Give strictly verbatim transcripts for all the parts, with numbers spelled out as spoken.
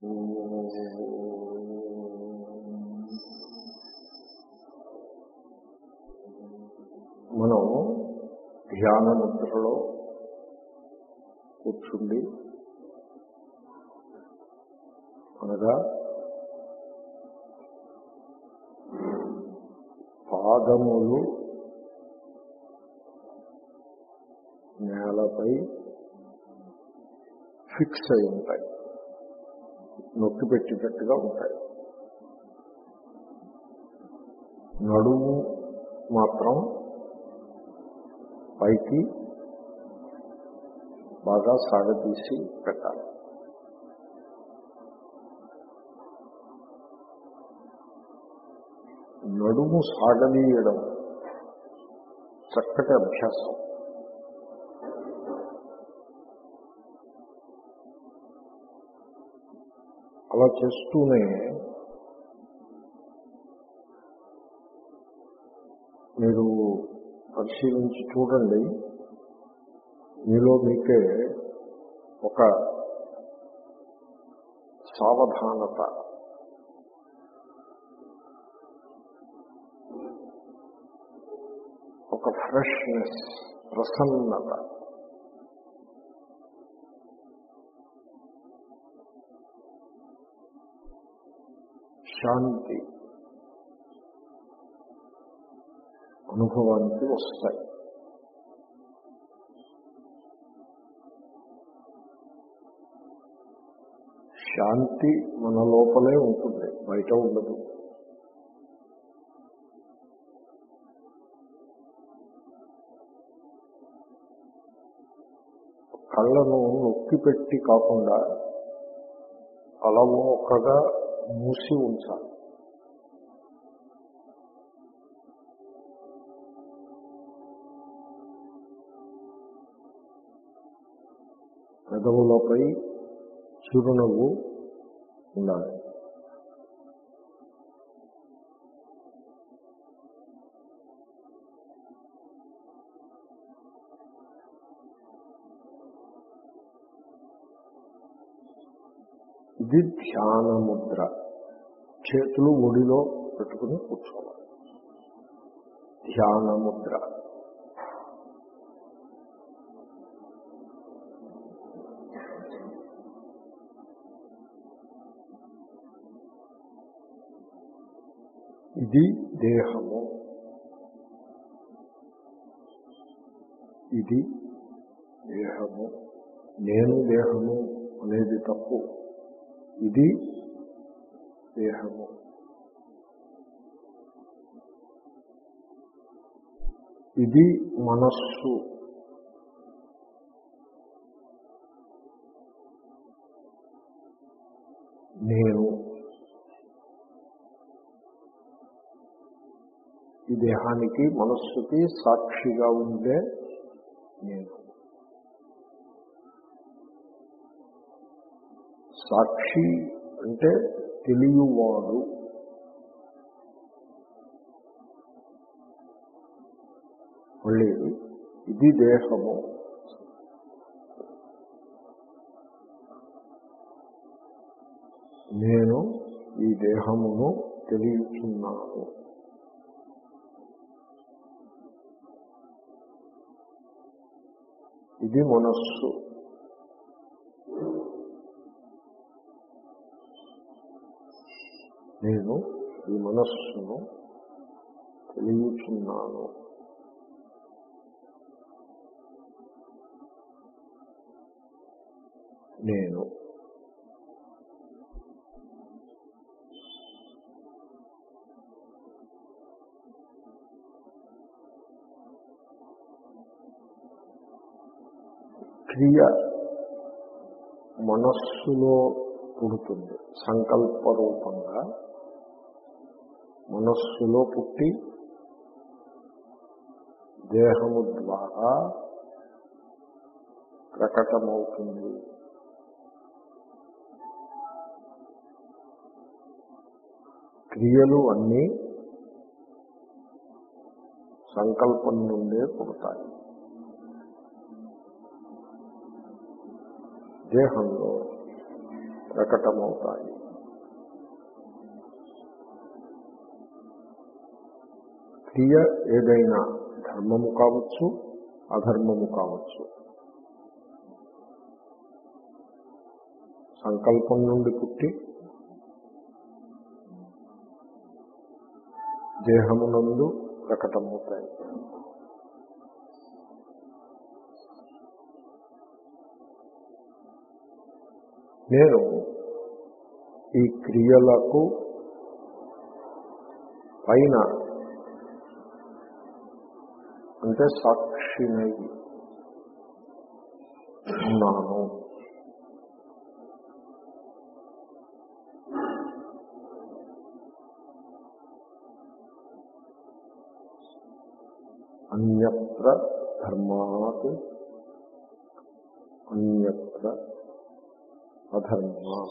మనం ధ్యాన ముద్రలో కూర్చుండి అనగా పాదములు నేలపై ఫిక్స్ అయి ఉంటాయి, నొక్కి పెట్టేటట్టుగా ఉంటాయి. నడుము మాత్రం పైకి బాగా సాగతీసి పెట్టాలి. నడుము సాగదీయడం చక్కటి అభ్యాసం. అలా చేస్తూనే మీరు పరిశీలించి చూడండి, మీలో మీకే ఒక సావధానత, ఒక ఫ్రెష్నెస్, ప్రసన్నత, శాంతి అనుభవానికి వస్తాయి. శాంతి మన లోపలే ఉంటుంది, బయట ఉండదు. కళ్ళను నొక్కి పెట్టి కాకుండా అలవోకగా మూసి ఉంచాలి. పెదవులపై చిరునవ్వు ఉండాలి. ఇది ధ్యాన ముద్ర. చేతులు ఒడిలో పెట్టుకుని కూర్చోవాలి. ధ్యాన ముద్ర. ఇది దేహము, ఇది దేహము. నేను దేహము అనేది తప్పు. ఇది దేహము. ఇది మనస్సు. నేను. ఈ దేహానికి మనస్సుకి సాక్షిగా ఉండే నేను. సాక్షి అంటే తెలియవాడు. మళ్ళీ ఇది దేహము, నేను ఈ దేహమును తెలియచున్నాను. ఇది మనస్సు. నేను ఈ మనస్సును తెలియచున్నాను. నేను. క్రియ మనస్సులో పుడుతుంది. సంకల్ప రూపంగా మనస్సులో పుట్టి దేహము ద్వారా ప్రకటమవుతుంది. క్రియలు అన్నీ సంకల్పం నుండే పుడతాయి. దేహంలో ప్రకటమవుతాయి. క్రియ ఏదైనా ధర్మము కావచ్చు, అధర్మము కావచ్చు. సంకల్పం నుండి పుట్టి దేహమునందు ప్రకటమవుతాయి. నేను ఈ క్రియలకు పైన అంటే సాక్షినై ఉన్నాను. అన్యత్ర ధర్మాత్ అన్యత్ర అధర్మా.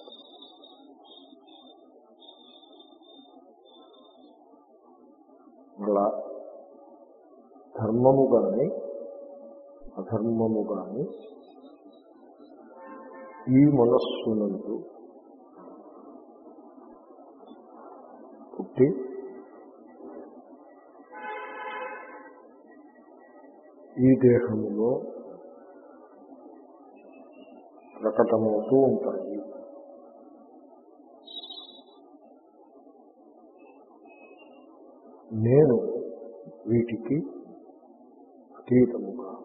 అలా ధర్మము గాని అధర్మము గాని ఈ మనస్సునందు పుట్టి ఈ దేహములో ప్రకటమవుతూ ఉంటాయి. నేను వీటికి అతీతముగా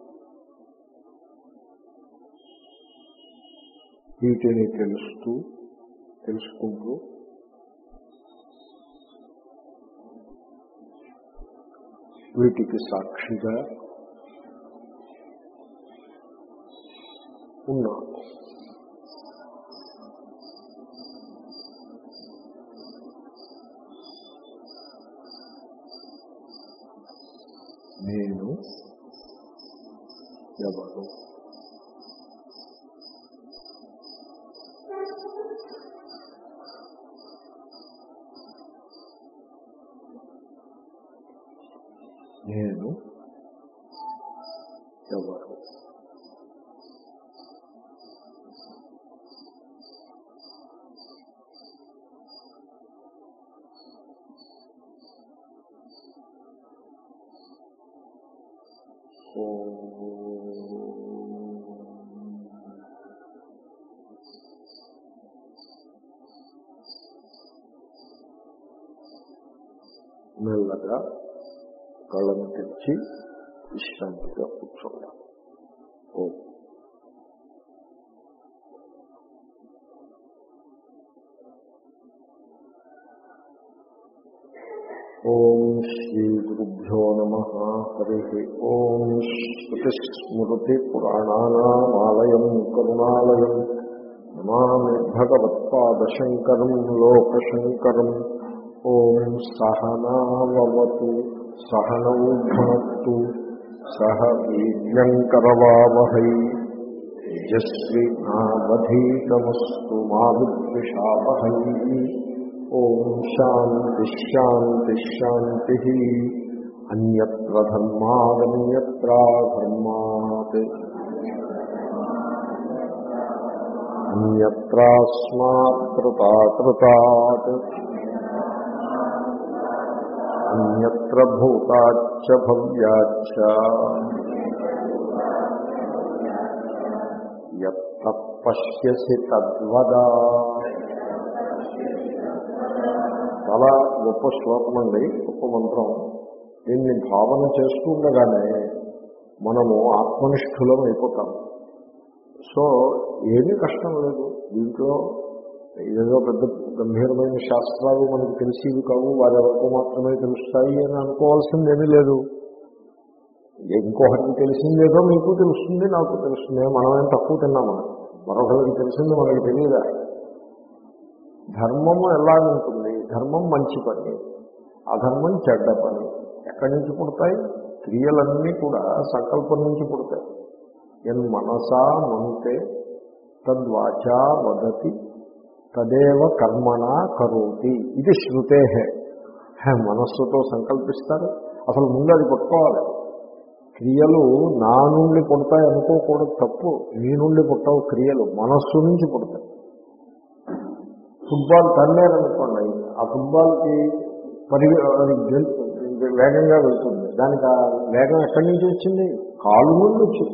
వీటిని తెలుస్తూ తెలుసుకుంటూ వీటికి సాక్షిగా ఉన్నాను. నేను ఎవరు? నేను ఎవరు? మెల్లగా కళ్ళను తెరిచి విశ్రాంతిగా కూర్చోండి. ఓ ఓం శ్రీ గురుభ్యో నమః. హరి ఓం. శ్రుతిస్మృతి పురాణానామాలయం కరుణాలయం నమామి భగవత్పాదశంకరం లోకశంకరం. ఓం సహనావతు సహనౌ భునక్తు సహ వీర్యంకరవావహై తేజస్వినావధీతమస్తు మా విద్విషావహై. ఓం శాంతి శాంతి శాంతి. అన్యత్ర ధర్మాదన్యత్ర ధర్మాత్ అన్యత్రాస్మాత్ కృతాకృతాత్ అన్యత్ర భూతాచ్చ భవ్యాచ్చ యత్త పశ్యసి తద్వదా. చాలా గొప్ప శ్లోకం అండి, గొప్ప మంత్రం. దీన్ని భావన చేస్తూ ఉండగానే మనము ఆత్మనిష్ఠులం అయిపోతాము. సో ఏమీ కష్టం లేదు దీంట్లో. ఏదో పెద్ద గంభీరమైన శాస్త్రాలు మనకు తెలిసేవి కావు, వారెవరకు మాత్రమే తెలుస్తాయి అని అనుకోవాల్సిందేమీ లేదు. ఇంకొకరికి తెలిసిందేదో మీకు తెలుస్తుంది, నాకు తెలుస్తుంది. మనమేం తక్కువ తిన్నామా? మరొకరికి తెలిసింది మనకి తెలియదా? ధర్మము ఎలాగుంటుంది? ధర్మం మంచి పని, అధర్మం చెడ్డ పని. ఎక్కడి నుంచి పుడతాయి? క్రియలన్నీ కూడా సంకల్పం నుంచి పుడతాయి. ఎన్ మనసా మనుతే తద్వాచా వదతి తదేవ కర్మణ కరోతి. ఇది శృతే. మనస్సుతో సంకల్పిస్తారు. అసలు ముందు అది పుట్టుకోవాలి. క్రియలు నా నుండి పుడతాయి అనుకోకూడదు, తప్పు. నీ నుండి పుట్టవు క్రియలు, మనస్సు నుంచి పుడతాయి. ఫుట్బాల్ తన్నారనుకోండి, ఆ ఫుట్బాల్కి పరి అది గెలు- వేగంగా వెళ్తుంది. దానికి ఆ వేగం ఎక్కడి నుంచి వచ్చింది? కాలు నుండి వచ్చింది.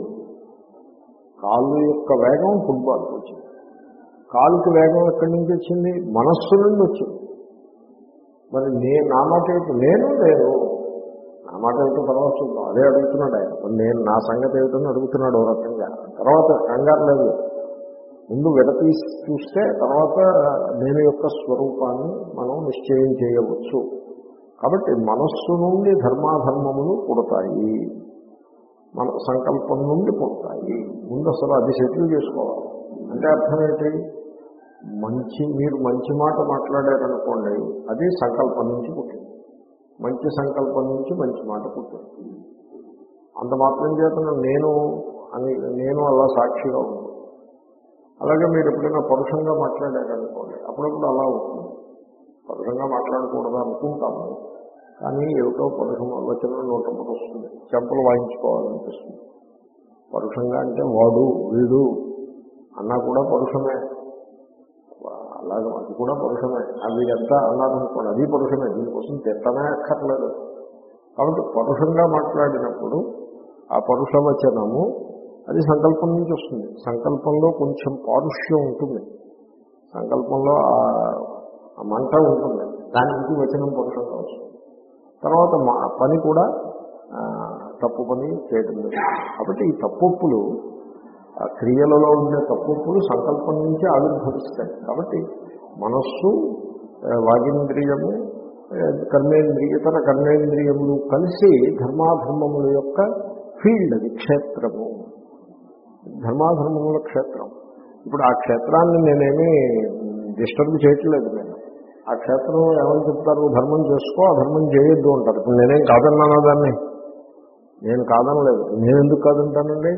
కాళ్ళు యొక్క వేగం ఫుట్బాల్కి వచ్చింది. కాలుకి వేగం ఎక్కడి నుంచి వచ్చింది? మనస్సు నుండి వచ్చింది. మరి నేను నా మాట ఏమిటి? నేను లేదు నా మాట ఏమిటో తర్వాత చూద్దాం. అదే అడుగుతున్నాడు ఆయన. మరి నేను నా సంగతి ఏమిటని అడుగుతున్నాడు ఓ రకంగా. తర్వాత కంగారు లేదు, ముందు విడతీసి చూస్తే తర్వాత నేను యొక్క స్వరూపాన్ని మనం నిశ్చయం చేయవచ్చు. కాబట్టి మనస్సు నుండి ధర్మాధర్మములు పుడతాయి, మన సంకల్పం నుండి పుడతాయి. ముందు అసలు అది సెటిల్ చేసుకోవాలి. అంటే అర్థం ఏంటి? మంచి మీరు మంచి మాట మాట్లాడారనుకోండి, అది సంకల్పం నుంచి పుట్టింది. మంచి సంకల్పం నుంచి మంచి మాట పుట్టింది. అంత మాత్రం చేతను నేను అని నేను అలా సాక్షిగా ఉంటుంది. అలాగే మీరు ఎప్పుడైనా పరుషంగా మాట్లాడారనుకోండి, అప్పుడప్పుడు అలా ఉంటుంది. పరుషంగా మాట్లాడకూడదు అనుకుంటాము, కానీ ఏమిటో పరుషం ఆలోచన నోట వస్తుంది, చెంపలు వాయించుకోవాలనిపిస్తుంది. పరుషంగా అంటే వాడు వీడు అన్నా కూడా పరుషమే, అలాగే అది కూడా పరుషమే. అవి ఎంత అన్నారనుకోండి, అది పరుషమే. దీనికోసం తిట్టమే అక్కర్లేదు. కాబట్టి పరుషంగా మాట్లాడినప్పుడు ఆ పరుషవచనము అది సంకల్పం నుంచి వస్తుంది. సంకల్పంలో కొంచెం పారుష్యం ఉంటుంది, సంకల్పంలో ఆ మంట ఉంటుంది, దాని నుంచి వచనం పరుషంగా వస్తుంది. తర్వాత మా పని కూడా తప్పు పని చేయడం లేదు. కాబట్టి ఈ తప్పులు, ఆ క్రియలలో ఉండే తప్పులు సంకల్పం నుంచి ఆవిర్భవిస్తాయి. కాబట్టి మనస్సు, వాగింద్రియము, కర్మేంద్రియ ఇతర కర్మేంద్రియములు కలిసి ధర్మాధర్మముల యొక్క ఫీల్డ్, అది క్షేత్రము, ధర్మాధర్మముల క్షేత్రం. ఇప్పుడు ఆ క్షేత్రాన్ని నేనేమీ డిస్టర్బ్ చేయట్లేదు. నేను ఆ క్షేత్రం ఏమని చెప్తారు? ధర్మం చేసుకో, అధర్మం చేయొద్దు అంటారు. ఇప్పుడు నేనేం కాదన్నానా దాన్ని? నేను కాదనలేదు. నేను ఎందుకు కాదంటానండి?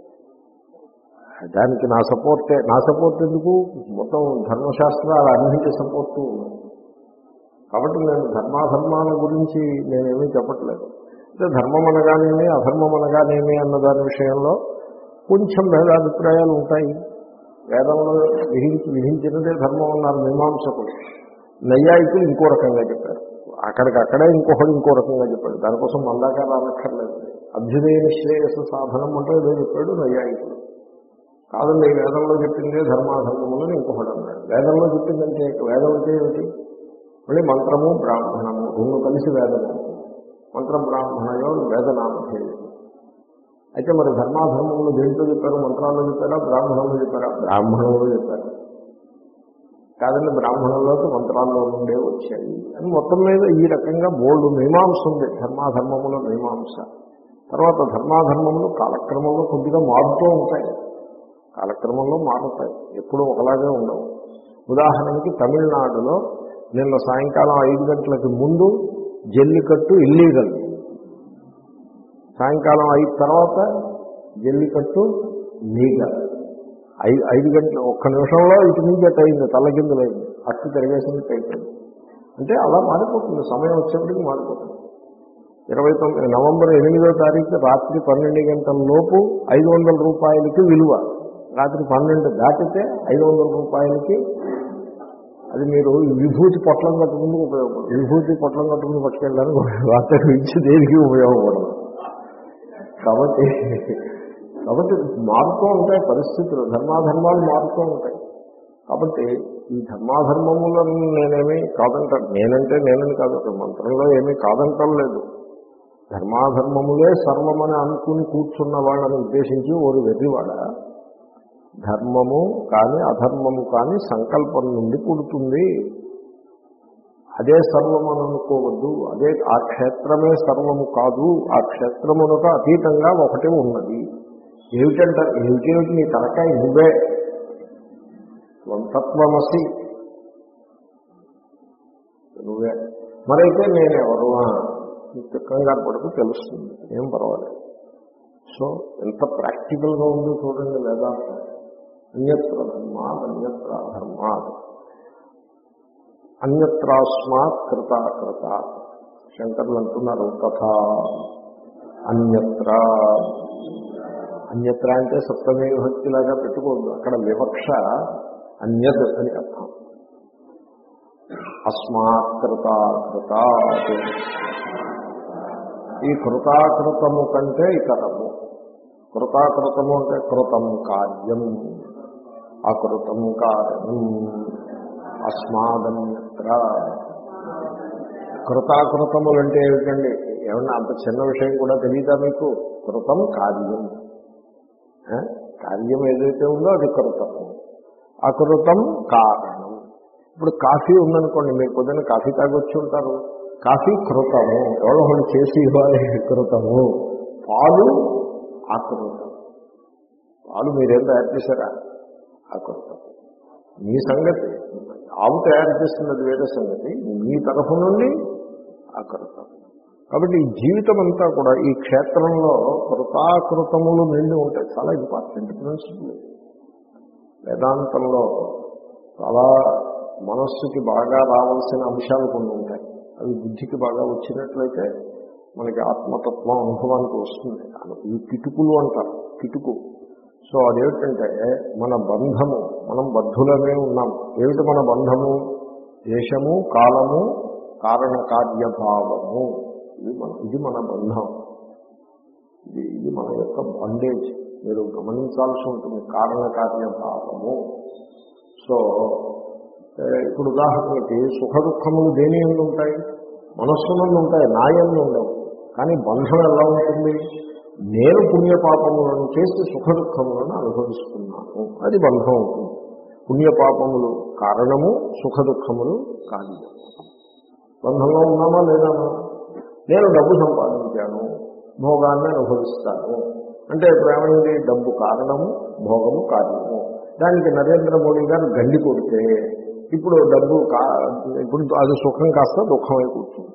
దానికి నా సపోర్టే. నా సపోర్ట్ ఎందుకు? మొత్తం ధర్మశాస్త్రాలు అన్నింటి సపోర్టు ఉన్నాయి. కాబట్టి నేను ధర్మాధర్మాల గురించి నేనేమీ చెప్పట్లేదు. అంటే ధర్మం అనగానేమి అధర్మం అనగానేమి అన్న దాని విషయంలో కొంచెం భేదాభిప్రాయాలు ఉంటాయి. వేదంలో విధించి విధించినదే ధర్మం అన్నారు మీమాంసకులు. నైయాయికులు ఇంకో రకంగా చెప్పారు. అక్కడికక్కడే ఇంకొకటి ఇంకో రకంగా చెప్పాడు. దానికోసం మందాక రానక్కర్లేదు. అభ్యుదయ నిశ్రేయస సాధనం అంటే ఏదో చెప్పాడు నైయాయికులు. కాదండి, వేదంలో చెప్పిందే ధర్మాధర్మములని ఇంకొకటి అన్నాడు. వేదంలో చెప్పిందంటే వేదం అంటే ఏమిటి? మళ్ళీ మంత్రము బ్రాహ్మణము రెండు కలిసి వేదము. మంత్ర బ్రాహ్మణయో వేదనామధేయం. అయితే మరి ధర్మాధర్మములు దేంట్లో చెప్పారు? మంత్రాల్లో చెప్పారా, బ్రాహ్మణంలో చెప్పారా? బ్రాహ్మణంలో చెప్పారు. కాదండి, బ్రాహ్మణంలోకి మంత్రాల్లో నుండే వచ్చాయి అని మొత్తం మీద ఈ రకంగా బోల్డ్ మీమాంస ఉంది, ధర్మాధర్మముల మీమాంస. తర్వాత ధర్మాధర్మములు కాలక్రమంలో కొద్దిగా మారుతూ ఉంటాయి, కాలక్రమంలో మారుతాయి, ఎప్పుడూ ఒకలాగే ఉండవు. ఉదాహరణకి తమిళనాడులో నిన్న సాయంకాలం ఐదు గంటలకి ముందు జల్లికట్టు ఇల్లీగల్, సాయంకాలం ఐదు తర్వాత జల్లికట్టు లీగల్. ఐదు ఐదు గంటల ఒక్క నిమిషంలో ఇటు నుంచి అటు అయింది, తల్లకిందులైంది, అట్టు తిరగేసినట్టు అయిపోయింది. అంటే అలా మారిపోతుంది, సమయం వచ్చేప్పటికి మారిపోతుంది. ఇరవై తొమ్మిది నవంబర్ ఎనిమిదో తారీఖు రాత్రి పన్నెండు గంటల లోపు ఐదు వందల రూపాయలకి విలువ, రాత్రి పన్నెండు దాటితే ఐదు వందల రూపాయలకి అది మీరు విభూతి పొట్లం కట్టుకుంటూ ఉపయోగపడదు. విభూతి పొట్లం కట్టుకుని పట్టుకెళ్ళడానికి వార్తకు ఇచ్చి దేనికి ఉపయోగపడదు. కాబట్టి కాబట్టి మారుతూ ఉంటాయి పరిస్థితులు, ధర్మాధర్మాలు మారుతూ ఉంటాయి. కాబట్టి ఈ ధర్మాధర్మములను నేనేమీ కాదంటాను. నేనంటే నేనని కాదు, ఒక మంత్రంలో ఏమీ కాదంటం లేదు. ధర్మాధర్మములే సర్వమని అనుకుని కూర్చున్న వాళ్ళని ఉద్దేశించి ఓరు వెర్రివాడ, ధర్మము కానీ అధర్మము కానీ సంకల్పం నుండి పుడుతుంది, అదే సర్వమని అనుకోవద్దు. అదే ఆ క్షేత్రమే సర్వము కాదు, ఆ క్షేత్రమునకు అతీతంగా ఒకటి ఉన్నది. ఏమిటంటారు? ఏమిటేమిటి నీ తలకాయ నువ్వే స్వంతత్వమసి, నువ్వే. మరైతే నేనెవరు కంగారు పడుతూ తెలుస్తుంది, ఏం పర్వాలేదు. సో ఎంత ప్రాక్టికల్గా ఉందో చూడండి వేదాంతం. అన్యత్ర ధర్మాత్ అన్యత్ర అధర్మాత్ అన్యత్రాస్మాత్ కృతాకృత. శంకరులు అంటున్నారు తథా అన్యత్ర. అన్యత్ర అంటే సప్తమే విభక్తిలాగా పెట్టుకోవద్దు, అక్కడ వివక్ష అన్యత్ అని అర్థం. అస్మాత్ కృతాకృతాత్. ఈ కృతాకృతము కంటే ఇతరము. కృతాకృతము అంటే కృతం కార్యం, అకృతం కారణం, అస్మాదన్యత్ర. కృతాకృతములు అంటే ఏమిటండి? ఏమన్నా అంత చిన్న విషయం కూడా తెలియదా మీకు? కృతం కార్యం, కార్యం ఏదైతే ఉందో అది కృతము, అకృతం కారణం. ఇప్పుడు కాఫీ ఉందనుకోండి, మీరు పొద్దున్న కాఫీ తాగొచ్చి ఉంటారు, కాఫీ కృతము, ఎవరో ఒకటి చేసి ఇవ్వాలి, కృతము. పాలు అకృతం, పాలు మీరేం తయారు చేశారా? అకృతం. మీ సంగతి, ఆవు తయారు చేస్తున్నది వేరే సంగతి, మీ తరఫు నుండి అకృతం. కాబట్టి ఈ జీవితం అంతా కూడా ఈ క్షేత్రంలో కృతాకృతములు నిండి ఉంటాయి. చాలా ఇంపార్టెంట్ ప్రిన్సిపల్. వేదాంతంలో చాలా మనస్సుకి బాగా రావాల్సిన అంశాలు కొన్ని ఉంటాయి. అవి బుద్ధికి బాగా వచ్చినట్లయితే మనకి ఆత్మతత్వం అనుభవానికి వస్తుంది. ఈ కిటుకులు అంటారు, కిటుకు. సో అదేమిటంటే మన బంధము, మనం బద్ధులమే ఉన్నాము. ఏమిటి మన బంధము? దేశము, కాలము, కారణ కార్యభావము. ఇది మన ఇది మన బంధం. ఇది ఇది మన యొక్క బండేజ్. మీరు గమనించాల్సి ఉంటుంది, కారణ కార్యభావము. సో ఇప్పుడు ఉదాహరణకి సుఖ దుఃఖములు దేని ఎందు ఉంటాయి? మనస్సు నుండి ఉంటాయి, నా యందు ఉండవు. కానీ బంధం ఎలా ఉంటుంది? నేను పుణ్యపాపములను చేసి సుఖ దుఃఖములను అనుభవిస్తున్నాను, అది బంధం అవుతుంది. పుణ్యపాపములు కారణము, సుఖ దుఃఖములు కార్యము. బంధంలో ఉన్నామా లేదా? నేను డబ్బు సంపాదించాను, భోగాన్ని అనుభవిస్తాను అంటే ఇప్పుడు ఏమైంది? డబ్బు కారణము, భోగము కార్యము. దానికి నరేంద్ర మోడీ గారు గండి కొడితే ఇప్పుడు డబ్బు కా ఇప్పుడు అది సుఖం కాస్త దుఃఖమై కూర్చుంది.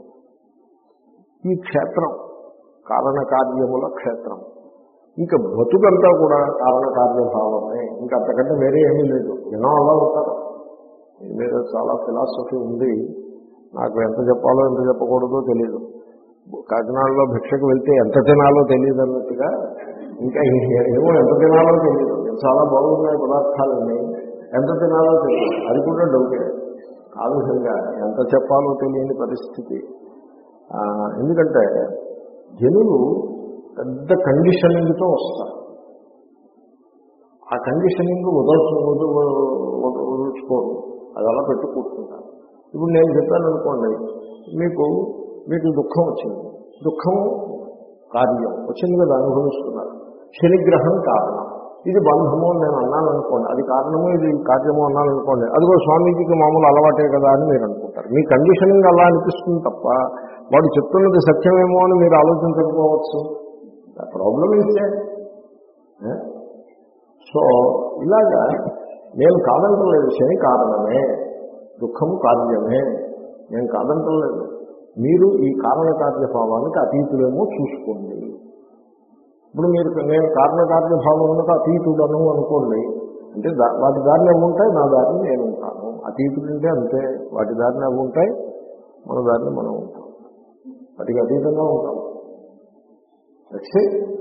ఈ క్షేత్రం కారణకార్యముల క్షేత్రం. ఇంకా బతుకంతా కూడా కారణకార్యభావమే, ఇంకా అంతకంటే వేరే ఏమీ లేదు. జనం అలా ఉంటారు. దీని మీద చాలా ఫిలాసఫీ ఉంది. నాకు ఎంత చెప్పాలో ఎంత చెప్పకూడదో తెలియదు. కాకినాడలో భిక్షకు వెళ్తే ఎంత తినాలో తెలియదు అన్నట్టుగా ఇంకా ఏమో ఎంత తినాలో తెలియదు. చాలా బాగున్నాయి పదార్థాలన్నీ, ఎంత తినాలో తెలియదు. అది కూడా డౌటే. ఆ విధంగా ఎంత చెప్పాలో తెలియని పరిస్థితి. ఎందుకంటే జనులు పెద్ద కండిషనింగ్తో వస్తారు. ఆ కండిషనింగ్ వదల్చు వదులుచుకోరు, అది అలా పెట్టు కూర్చుంటారు. ఇప్పుడు నేను చెప్పాను అనుకోండి, మీకు మీకు దుఃఖం వచ్చింది, దుఃఖం కార్యం వచ్చింది కదా, అనుభవిస్తున్నారు. శనిగ్రహం కారణం, ఇది బంధము అని నేను అన్నాను అనుకోండి, అది కారణము ఇది కార్యము అన్నాను అనుకోండి, అదిగో స్వామీజీకి మామూలు అలవాటే కదా అని మీరు అనుకుంటారు. మీ కండిషనింగ్ అలా అనిపిస్తుంది తప్ప వాడు చెప్తున్నది సత్యమేమో అని మీరు ఆలోచించకపోవచ్చు. ప్రాబ్లం ఇస్తే సో ఇలాగా నేను కాదంటలేదు. శని కారణమే, దుఃఖము కార్యమే, నేను కాదంటలేదు. మీరు ఈ కారణకార్యభావానికి అతీతులేమో చూసుకోండి. ఇప్పుడు మీరు నేను కారణకార్యభావములకు అతీతుడను అనుకోండి, అంటే వాటి దారిని అవి ఉంటాయి, నా దారిని నేను ఉంటాను. అతీతుడంటే అంతే, వాటి దారిని అవి ఉంటాయి, మన దారిని మనం ఉంటాం. వాటికి అతీతంగా ఉంటాం. వచ్చి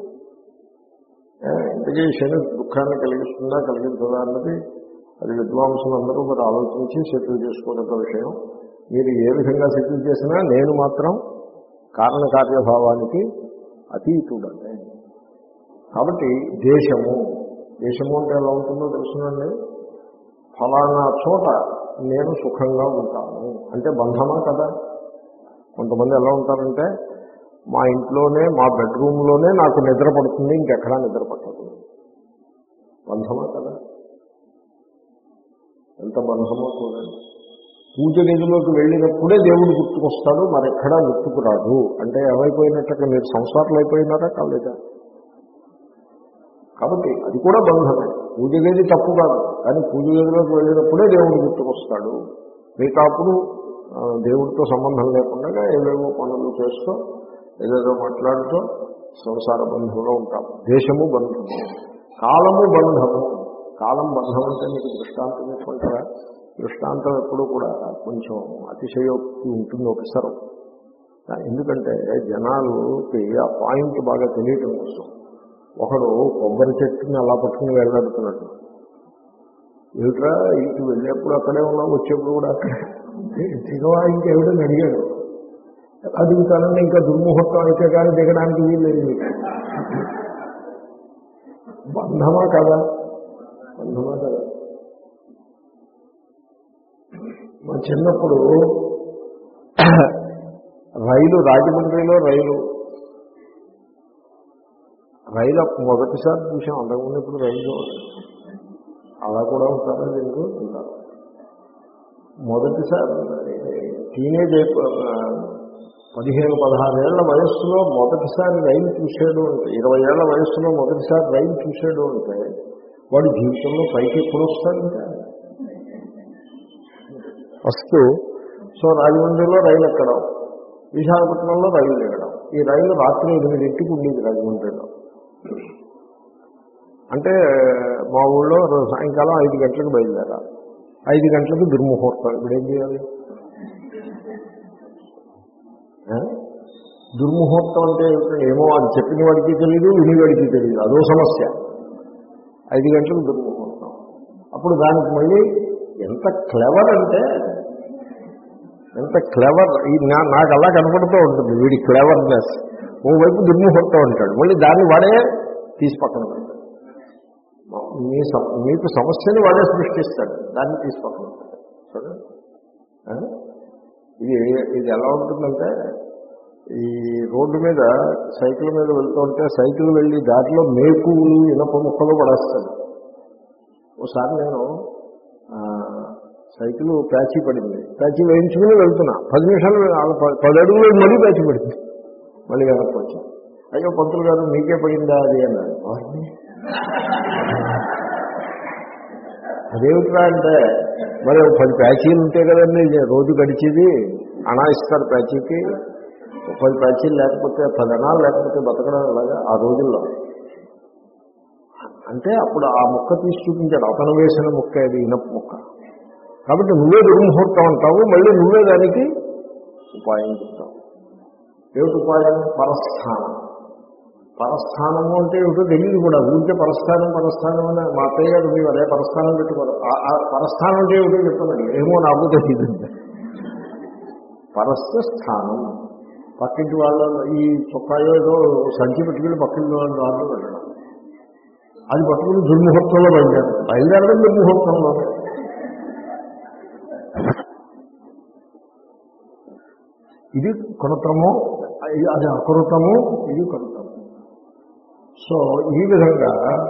ఇంతకీ శని దుఃఖాన్ని కలిగిస్తుందా కలిగించదా అన్నది అది విద్వాంసులందరూ మరి ఆలోచించి సెటిల్ చేసుకోదగ్గ విషయం. మీరు ఏ విధంగా సెటిల్ చేసినా నేను మాత్రం కారణకార్యభావానికి అతీతుడనే. కాబట్టి దేశము దేశము అంటే ఎలా ఉంటుందో తెలుసునండి. ఫలానా చోట నేను సుఖంగా ఉంటాను అంటే బంధమా కదా. కొంతమంది ఎలా ఉంటారంటే మా ఇంట్లోనే మా బెడ్రూమ్లోనే నాకు నిద్ర పడుతుంది, ఇంకెక్కడా నిద్ర పట్టదు. బంధమా కదా. ఎంత బంధమో చూడండి. పూజ గదిలోకి వెళ్ళినప్పుడే దేవుడు గుర్తుకొస్తాడు, మరెక్కడా గుర్తుకురాడు అంటే ఏమైపోయినట్టుగా మీరు సంసారాలు అయిపోయినారా కాలేదా. కాబట్టి అది కూడా బంధమే. పూజ గది తప్పు కాదు, కానీ పూజ గదిలోకి వెళ్ళినప్పుడే దేవుడు గుర్తుకొస్తాడు. మిగతా అప్పుడు దేవుడితో సంబంధం లేకుండా ఏవేవో పనులు చేస్తూ ఏదేదో మాట్లాడుతూ సంసార బంధంలో ఉంటాం. దేశము బంధము, కాలము బంధము. కాలం బంధం అంటే మీకు దృష్టాంతం చెప్పుకుంటారా? దృష్టాంతం ఎప్పుడూ కూడా కొంచెం అతిశయోక్తి ఉంటుంది ఒకసారి. ఎందుకంటే జనాలకి ఆ పాయింట్ బాగా తెలియటం కోసం ఒకడు కొబ్బరి చెట్టుని అలా పట్టుకుని వెళ్ళాడుతున్నాడు. ఏమిట్రా ఇటు వెళ్ళేప్పుడు అక్కడే ఉన్నావు, వచ్చేప్పుడు కూడా అక్కడే. దిగవా ఇంకెవడని అడిగాడు. అడుగుతానని ఇంకా దుర్ముహూర్తం అయితే కానీ దిగడానికి వీల్లేదు. బంధమా కదా, బంధమా కదా. మా చిన్నప్పుడు రైలు, రాజమండ్రిలో రైలు రైలు మొదటిసారి చూసాం. అంతకుముందు ఇప్పుడు రైలు అలా కూడా ఉంటారా దీనికి ఉంటారు. మొదటిసారి టీనేజ్ పదిహేను పదహారు ఏళ్ల వయస్సులో మొదటిసారి రైలు చూసాడు అంటే, ఇరవై ఏళ్ల వయస్సులో మొదటిసారి రైలు చూసాడు అంటే వాడు జీవితంలో పైకి ఎప్పుడు వస్తాడంటే ఫస్ట్. సో రాజమండ్రిలో రైలు ఎక్కడం, విశాఖపట్నంలో రైలు ఎక్కడం. ఈ రైలు రాత్రి ఎనిమిదింటికి ఉండేది రాజమండ్రిలో. అంటే మా ఊళ్ళో సాయంకాలం ఐదు గంటలకు బయలుదేరాలి. ఐదు గంటలకు దుర్ముహూర్తం. ఇప్పుడు ఏం చేయాలి? దుర్ముహూర్తం అంటే ఏమో అది చెప్పిన వాడికి తెలియదు, వినివాడికి తెలియదు. అదో సమస్య. ఐదు గంటలకు దుర్ముహూర్తం. అప్పుడు దానికి మళ్ళీ ఎంత క్లెవర్ అంటే ఎంత క్లెవర్. నాకు అలా కనపడుతూ ఉంటుంది వీడి క్లెవర్నెస్. ఓవైపు దుర్ముహూర్తం అంటాడు, మళ్ళీ దాన్ని వాడే తీసి పక్కన పెడతాడు. మీ మీకు సమస్యని వాడే సృష్టిస్తాడు, దాన్ని తీసి పక్కన పెడతాడు. చూడండి, ఇది ఇది ఎలా ఉంటుందంటే, ఈ రోడ్డు మీద సైకిల్ మీద వెళ్తూ ఉంటే సైకిల్ వెళ్ళి దాంట్లో మేకులు ఇనప ముక్కలు పడేస్తాడు. ఒకసారి నేను సైకిల్ ప్యాచీ పడింది, ప్యాచీ వేయించుకుని వెళ్తున్నా. పది నిమిషాలు పది అడుగులు మళ్ళీ ప్యాచీ పడింది. మళ్ళీ వెనక్కి వచ్చాను. అయ్యో పంతులు గారు మీకే పడిందా అది అన్నాడు. అదేమిట్రా అంటే, మరి పది ప్యాచీలు ఉంటే కదండి రోజు గడిచేది. అనా ఇస్తారు ప్యాచీకి. పది ప్యాచీలు లేకపోతే పది అనాలు లేకపోతే బతకడం అలాగా ఆ రోజుల్లో. అంటే అప్పుడు ఆ ముక్క తీసి చూపించాడు. అతను వేసిన ముక్క అది ఇనప ముక్క. కాబట్టి నువ్వే దుర్ముహూర్తం అంటావు, మళ్ళీ నువ్వే దానికి ఉపాయం చెప్తావు. ఏమిటి ఉపాయం? పరస్థానం. పరస్థానము అంటే ఏమిటో తెలియదు కూడా. ఊరికే పరస్థానం పరస్థానం అని మా అత్తయ్య గారు మీరు అదే పరస్థానం పెట్టుకోరు. ఆ పరస్థానం అంటే ఏమిటో చెప్తున్నాను, ఏమో నాకు తెలియదు. పరస్థ స్థానం. పక్కింటి వాళ్ళ ఈ చొక్కాయో ఏదో సంచి పెట్టుకుని పక్కింటి వాళ్ళ దాంట్లో పెట్టడం, అది పట్టుకుని దుర్ముహూర్తంలో బయలుదేరడం. బయలుదేరడం దుర్ముహూర్తంలో. ఇది కృతము, అది అకృతము, ఇది కృతము. సో ఈ విధంగా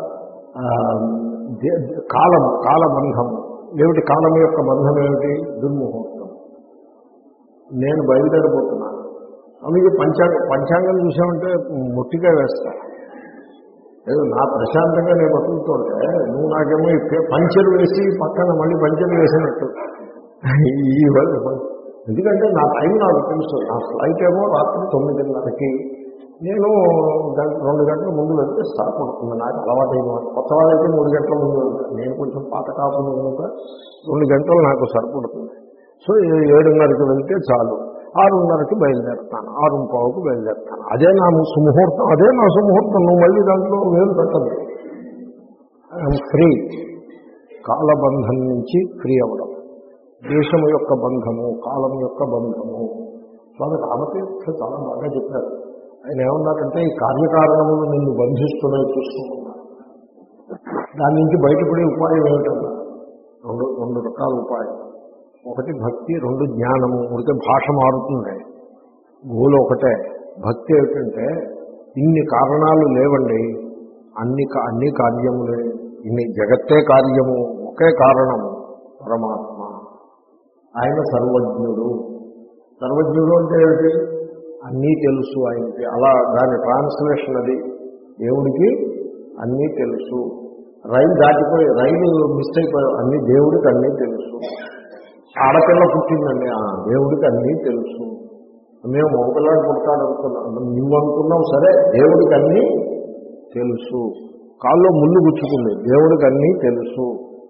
కాలము, కాలబంధము ఏమిటి? కాలం యొక్క బంధం ఏమిటి? దుర్ముహూర్తం. నేను బయలుదేరబోతున్నాను. మీకు పంచాంగం పంచాంగం చూసామంటే ముట్టిగా వేస్తా. ఏదో నా ప్రశాంతంగా నేను బతుకుతుంటే నువ్వు నాకేమో పంచర్ వేసి పక్కన మళ్ళీ పంచర్ వేసినట్టు. ఈ ఎందుకంటే నా టైం నాకు తెలుసు. నా ఫ్లైట్ ఏమో రాత్రి తొమ్మిదిన్నరకి. నేను రెండు గంటల ముందు వెళ్తే సరిపడుతుంది. నాకు అలవాటైన కొత్త వాళ్ళైతే మూడు గంటల ముందు వెళ్తాను. నేను కొంచెం పాత కాపులు కనుక రెండు గంటలు నాకు సరిపడుతుంది. సో ఏడున్నరకి వెళ్తే చాలు. ఆరున్నరకి బయలుదేరుతాను, ఆరు పావుకు బయలుదేరుతాను. అదే నా సుముహూర్తం, అదే నా సుముహూర్తం. నువ్వు మళ్ళీ దాంట్లో వేలు పెట్టదు. I'm free. కాలబంధం నుంచి ఫ్రీ అవ్వడం. దేశము యొక్క బంధము, కాలం యొక్క బంధము. స్వామి రామతీర్థ చాలా బాగా చెప్పారు. ఆయన ఏమన్నారంటే, ఈ కార్యకారణములు నిన్ను బంధిస్తున్నాయి చూసుకుంటున్నారు. దాని నుంచి బయటపడే ఉపాయం ఏమిటన్నా? రెండు రెండు రకాల ఉపాయం. ఒకటి భక్తి, రెండు జ్ఞానము. ఉడితే భాష మారుతుంది, గోలు ఒకటే. భక్తి ఏమిటంటే, ఇన్ని కారణాలు లేవండి, అన్ని అన్ని కార్యములే, ఇన్ని జగత్తే కార్యము, ఒకే కారణము పరమాత్మ. ఆయన సర్వజ్ఞుడు. సర్వజ్ఞుడు అంటే ఏమిటి? అన్నీ తెలుసు ఆయనకి. అలా దాని ట్రాన్స్లేషన్ అది. దేవుడికి అన్నీ తెలుసు. రైలు దాటిపోయి రైలు మిస్ అయిపోయి అన్ని దేవుడికి అన్నీ తెలుసు. ఆడపిల్ల పుట్టిందండి, దేవుడికి అన్నీ తెలుసు. మేము మగపిల్లాడు పుడతాడు అనుకున్నాం, నువ్వు అనుకున్నావు, సరే దేవుడికి అన్నీ తెలుసు. కాల్లో ముళ్ళు గుచ్చుకుంది, దేవుడికి అన్నీ తెలుసు.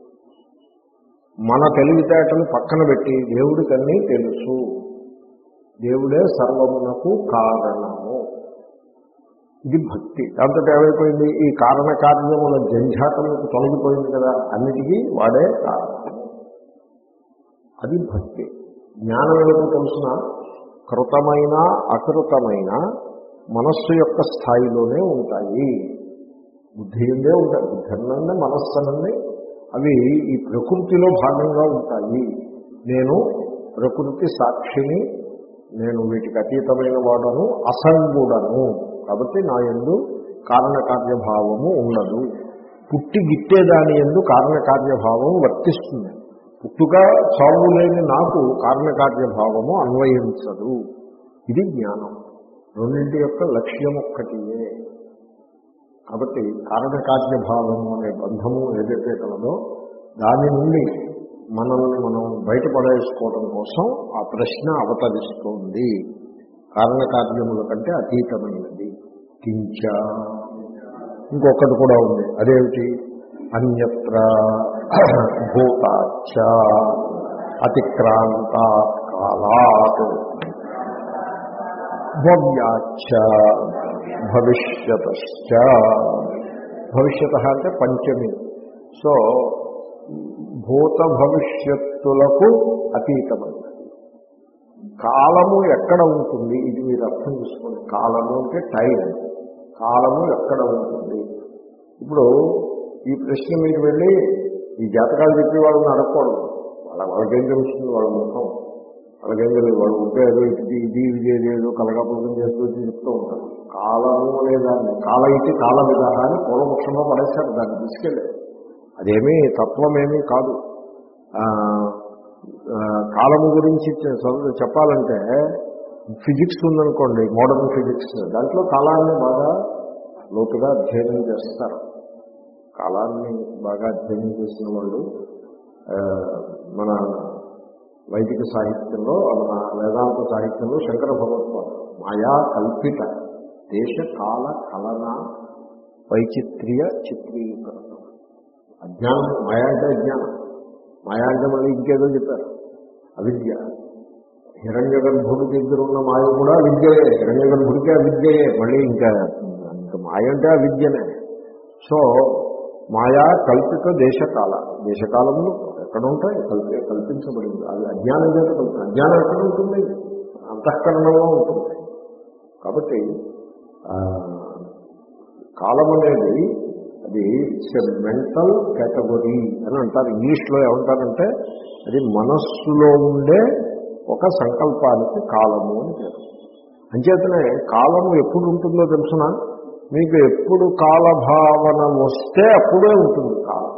మన తెలివితేటలు పక్కన పెట్టి దేవుడికి అన్నీ తెలుసు. దేవుడే సర్వమునకు కారణము. ఇది భక్తి. దాంతో ఏమైపోయింది? ఈ కారణ కార్యముల జంఝాటములకు తొలగిపోయింది కదా, అన్నిటికీ వాడే కారణము. అది భక్తి. జ్ఞానం ఏమిటో తెలుసిన కృతమైన అకృతమైన మనస్సు యొక్క స్థాయిలోనే ఉంటాయి. బుద్ధి ఉండే ఉంటాయి. బుద్ధి అనండి మనస్సు అనండి అవి ఈ ప్రకృతిలో భాగంగా ఉంటాయి. నేను ప్రకృతి సాక్షిని, నేను వీటికి అతీతమైన వాడను, అసంగుడను. కాబట్టి నా యందు కారణకార్యభావము ఉండదు. పుట్టి గిట్టేదాని యందు కారణకార్యభావం వర్తిస్తుంది. పుట్టుక చావు లేని నాకు కారణకార్యభావము అన్వయించదు. ఇది జ్ఞానం. రెండింటి యొక్క లక్ష్యం ఒక్కటియే. కాబట్టి కారణకార్యభావము అనే బంధము ఏదైతే కలదో దాని నుండి మనల్ని మనం బయటపడేసుకోవడం కోసం ఆ ప్రశ్న అవతరిస్తోంది. కారణకార్యముల కంటే అతీతమైనది. కించ ఇంకొకటి కూడా ఉంది. అదేమిటి? అన్యత్ర భూతాచ్చ అతిక్రాంతాత్ కాలాత్ భవ్యాచ్చ భవిష్యతశ్చ. భవిష్యత అంటే పంచమి. సో భూత భవిష్యత్తులకు అతీతమైనది. కాలము ఎక్కడ ఉంటుంది? ఇది మీరు అర్థం చేసుకోండి. కాలము అంటే టైం. కాలము ఎక్కడ ఉంటుంది? ఇప్పుడు ఈ ప్రశ్న మీరు వెళ్ళి ఈ జాతకాలు చెప్పి వాళ్ళని అడగకూడదు. వాళ్ళ వాళ్ళకేం తెలుస్తుంది? వాళ్ళ ముఖం వాళ్ళకేం తెలియదు. వాళ్ళు ఉంటే ఏదో ఇది ఇది ఇది ఏదో కలగాపులకం చేస్తూ చెప్తూ ఉంటారు. కాలము అనేదాన్ని కాల ఇది కాల విధానాన్ని పూర్వపక్షంలో పడేశారు. దాన్ని తీసుకెళ్ళారు. అదేమీ తత్వమేమీ కాదు. కాలము గురించి చెప్పాలంటే ఫిజిక్స్ ఉందనుకోండి, మోడర్న్ ఫిజిక్స్, దాంట్లో కాలాన్ని బాగా లోతుగా అధ్యయనం చేస్తారు. కాలాన్ని బాగా అధ్యయనం చేసిన వాళ్ళు మన వైదిక సాహిత్యంలో, మన వేదాంత సాహిత్యంలో శంకర భగవత్పాదులు మాయా కల్పిత దేశ కాల కలన వైచిత్ర్య చిత్రీకరణ. అజ్ఞానం మాయా అంటే అజ్ఞానం. మాయా అంటే మళ్ళీ ఇంకేదో చెప్పారు, అవిద్య. హిరణ్య గర్భుడి దగ్గర ఉన్న మాయ కూడా విద్యయే. హిరణ్య గర్భుడికే అవిద్యయే. మళ్ళీ ఇంకా ఇంకా మాయ అంటే అవిద్యనే. సో మాయా కల్పిత దేశకాల. దేశకాలములు ఎక్కడ ఉంటాయి? కల్పి కల్పించబడింది. అది అజ్ఞానం చేత కల్పి. అజ్ఞానం ఎక్కడ ఉంటుంది? అంతఃకరణలో ఉంటుంది. కాబట్టి కాలం అనేది అది ఇట్స్ ఎ మెంటల్ కేటగిరీ అని అంటారు. ఇంగ్లీష్లో ఏమంటారంటే అది మనస్సులో ఉండే ఒక సంకల్పానికి కాలము అని పేరు. అంచేతనే కాలము ఎప్పుడు ఉంటుందో తెలుసిన, మీకు ఎప్పుడు కాలభావన వస్తే అప్పుడే ఉంటుంది కాలం.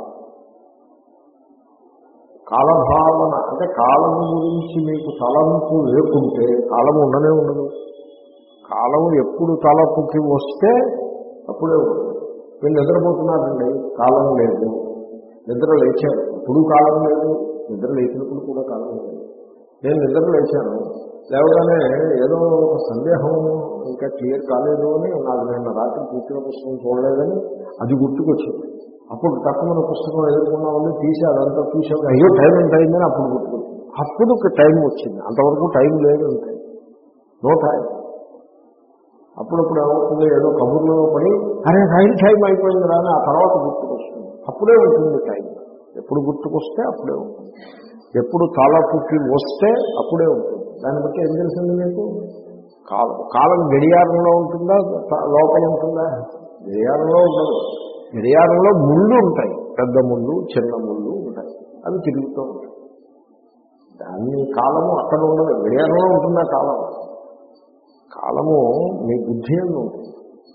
కాలభావన అంటే కాలము గురించి మీకు తలంపు లేకుంటే కాలము ఉండనే ఉండదు. కాలము ఎప్పుడు తలపుకి వస్తే అప్పుడే ఉంటుంది. మీరు నిద్రపోతున్నారండి, కాలం లేదు. నిద్ర లేచారు, ఇప్పుడు కాలం లేదు. నిద్ర లేచినప్పుడు కూడా కాలం లేదు. నేను నిద్ర లేచాను, లేవగానే ఏదో ఒక సందేహం ఇంకా క్లియర్ కాలేదు అని, నాకు నిన్న రాత్రి పూర్తిగా పుస్తకం చూడలేదని అది గుర్తుకొచ్చింది. అప్పుడు తక్కువ పుస్తకం ఎదుర్కొన్నామని తీసి అదంతా చూసాక అయ్యో టైం ఎంత అయిందని అప్పుడు గుర్తుకొచ్చింది. అప్పుడు ఒక టైం వచ్చింది. అంతవరకు టైం లేదు, అంతే, నో టైం. అప్పుడప్పుడు ఏమవుతుంది, ఏదో కబుర్లో పడి అరే రైలు టైం అయిపోయింది రాని ఆ తర్వాత గుర్తుకొస్తుంది. అప్పుడే ఉంటుంది టైం. ఎప్పుడు గుర్తుకొస్తే అప్పుడే ఉంటుంది. ఎప్పుడు తలపుకి వస్తే అప్పుడే ఉంటుంది. దాన్ని బట్టి ఏం తెలిసింది మీకు? కాలం కాలం గడియారంలో ఉంటుందా, లోపల ఉంటుందా? గడియారంలో ఉండదు. గడియారంలో ముళ్ళు ఉంటాయి, పెద్ద ముళ్ళు చిన్న ముళ్ళు ఉంటాయి, అవి తిరుగుతూ ఉంటాయి. దాన్ని కాలము అక్కడ ఉండదు. గడియారంలో ఉంటుందా కాలం? కాలము మీ బుద్ధి అని ఉంటుంది.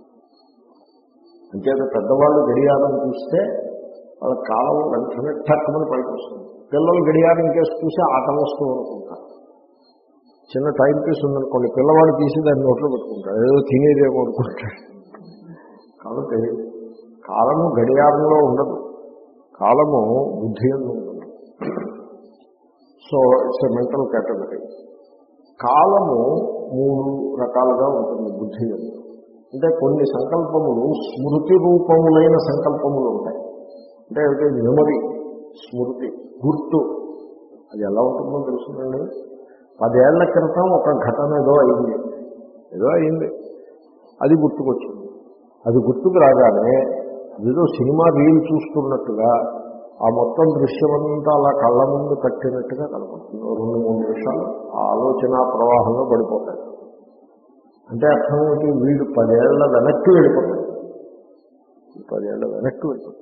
అంచేత పెద్దవాళ్ళు గడియారం చూస్తే వాళ్ళ కాలం వెంటనే ఠక్కుమని పైకి వస్తుంది. పిల్లలు గడియారం కేసు చూసి ఆట వస్తూ అనుకుంటారు. చిన్న టైం పీస్ ఉందనుకోండి, పిల్లవాడు తీసి దాన్ని నోట్లో పెట్టుకుంటాడు, ఏదో తినేదేమో అనుకుంటాడు. కాబట్టి కాలము గడియారంలో ఉండదు, కాలము బుద్ధి అని ఉంటుంది. So it's a mental category. కాలము మూడు రకాలుగా ఉంటుంది బుద్ధి. అంటే కొన్ని సంకల్పములు స్మృతి రూపములైన సంకల్పములు ఉంటాయి. అంటే ఏమిటి? మెమరీ, స్మృతి, గుర్తు. అది ఎలా ఉంటుందో తెలుసునండి. పదేళ్ల క్రితం ఒక ఘటన ఏదో అయింది, ఏదో అయింది, అది గుర్తుకొచ్చింది. అది గుర్తుకు రాగానే ఏదో సినిమా రీల్ చూస్తున్నట్టుగా ఆ మొత్తం దృశ్యమంతా అలా కళ్ళ ముందు కట్టినట్టుగా కనపడుతుంది. రెండు మూడు నిమిషాలు ఆ ఆలోచన ప్రవాహంలో పడిపోతాయి. అంటే అర్థం ఏంటి, వీడు పదేళ్ల వెనక్కి వెళ్ళిపోతాడు, పదేళ్ల వెనక్కి వెళ్ళిపోతాడు.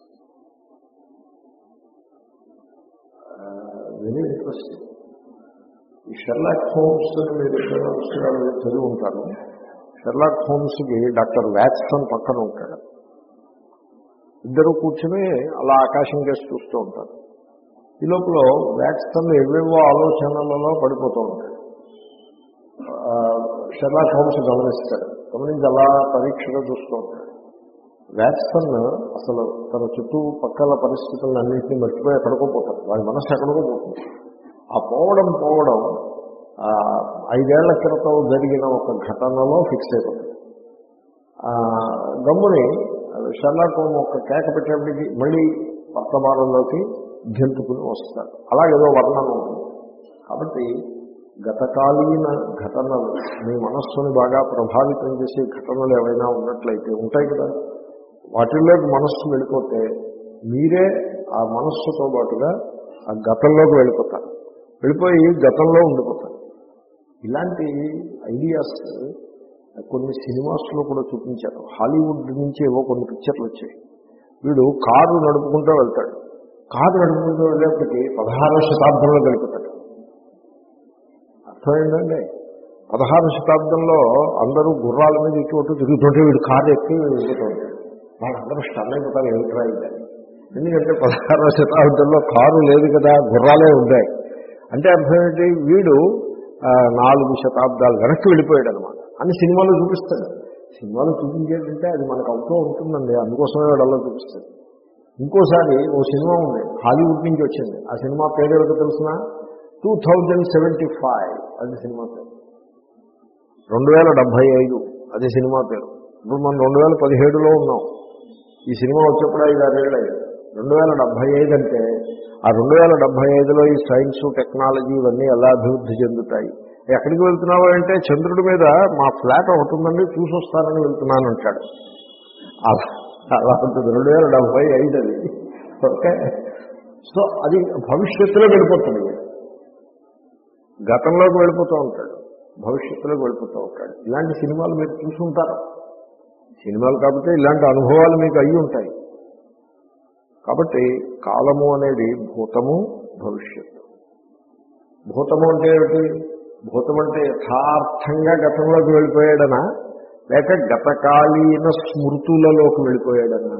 Very interesting. ఈ షెర్లాక్ హోమ్స్ మీరు ఎప్పుడైనా పుస్తకాలు చదివి ఉంటారు. షెర్లాక్ హోమ్స్కి డాక్టర్ వాట్సన్ పక్కన ఉంటాడు. ఇద్దరు కూర్చొని అలా ఆకాశం కేసి చూస్తూ ఉంటారు. ఈ లోపల వాట్సన్ ఏవేవో ఆలోచనలలో పడిపోతూ ఉంటాడు. షెర్లాక్ హోమ్స్ గమనిస్తాడు. గమనించి అలా పరీక్షగా చూస్తూ ఉంటాడు. వాట్సన్ అసలు తన చుట్టూ పక్కల పరిస్థితులన్నింటినీ మర్చిపోయి ఎక్కడికో పోతాడు. వాడి మనస్సు ఎక్కడికో పోతుంది. ఆ పోవడం పోవడం ఐదేళ్ల క్రితం జరిగిన ఒక ఘటనలో ఫిక్స్ అయిపోతుంది. గమ్ముని షెర్లాక్ హోమ్ ఒక కేక పెట్టేప్పటికి మళ్ళీ వర్తమానంలోకి గెంతుకుని వస్తాడు. అలాగేదో వర్ణన ఉంటుంది. కాబట్టి గతకాలీన ఘటనలు మీ మనస్సుని బాగా ప్రభావితం చేసే ఘటనలు ఏవైనా ఉన్నట్లయితే ఉంటాయి కదా, వాటిల్లోకి మనస్సు వెళ్ళిపోతే మీరే ఆ మనస్సుతో పాటుగా ఆ గతంలోకి వెళ్ళిపోతారు. వెళ్ళిపోయి గతంలో ఉండిపోతారు. ఇలాంటి ఐడియాస్ కొన్ని సినిమాస్లో కూడా చూపించారు. హాలీవుడ్ నుంచి ఏవో కొన్ని పిక్చర్లు వచ్చాయి. వీడు కారు నడుపుకుంటూ వెళ్తాడు. కారు నడుపుకుంటూ వెళ్ళేప్పటికీ పదహారవ శతాబ్దంలో గడిపోతాడు. అర్థమైందండి? పదహారు శతాబ్దంలో అందరూ గుర్రాల మీద ఇటువంటి తిరుగుతుంటే వీడు కారు ఎక్కి వెళ్ళిపోతూ ఉంటాడు. వాళ్ళందరూ స్టన్ అయిపోతారు, ఏమిట్రా ఇది. ఎందుకంటే పదహారవ శతాబ్దంలో కారు లేదు కదా, గుర్రాలే ఉన్నాయి. అంటే అర్థం ఏంటి, వీడు నాలుగు శతాబ్దాలు వెనక్కి వెళ్ళిపోయాడు అనమాట అని సినిమాలో చూపిస్తాడు. సినిమాలో చూపించేటంటే అది మనకు అవుతూ ఉంటుందండి, అందుకోసమే వాడు అలా చూపిస్తాడు. ఇంకోసారి ఓ సినిమా ఉంది, హాలీవుడ్ నుంచి వచ్చింది. ఆ సినిమా పేరు ఎవరికి తెలిసిన టూ థౌజండ్ సెవెంటీ ఫైవ్ అది సినిమా పేరు. రెండు వేల డెబ్భై ఐదు అది సినిమా పేరు. ఇప్పుడు మనం రెండు వేల పదిహేడులో ఉన్నాం. ఈ సినిమా వచ్చేప్పుడు ఐదు ఆరేళ్ళు అయ్యింది. రెండు వేల డెబ్భై ఐదు అంటే ఆ రెండు వేల డెబ్భై ఐదులో ఈ సైన్స్ టెక్నాలజీ ఇవన్నీ ఎలా అభివృద్ధి చెందుతాయి. ఎక్కడికి వెళ్తున్నావు అంటే చంద్రుడి మీద మా ఫ్లాట్ ఒకటి ఉందండి చూసి వస్తానని వెళ్తున్నాను అంటాడు. అలా అలా ఉంటుంది. రెండు వేల డెబ్భై ఐదు అది. ఓకే, సో అది భవిష్యత్తులో వెళ్ళిపోతుంది. గతంలోకి వెళ్ళిపోతూ ఉంటాడు, భవిష్యత్తులోకి వెళ్ళిపోతూ ఉంటాడు. ఇలాంటి సినిమాలు మీరు చూసుంటారు. సినిమాలు కాబట్టి ఇలాంటి అనుభవాలు మీకు అయ్యి ఉంటాయి. కాబట్టి కాలము అనేది భూతము భవిష్యత్తు. భూతము అంటే ఏమిటి? భూతం అంటే యథార్థంగా గతంలోకి వెళ్ళిపోయాడనా, లేక గతకాలీన స్మృతులలోకి వెళ్ళిపోయాడనా?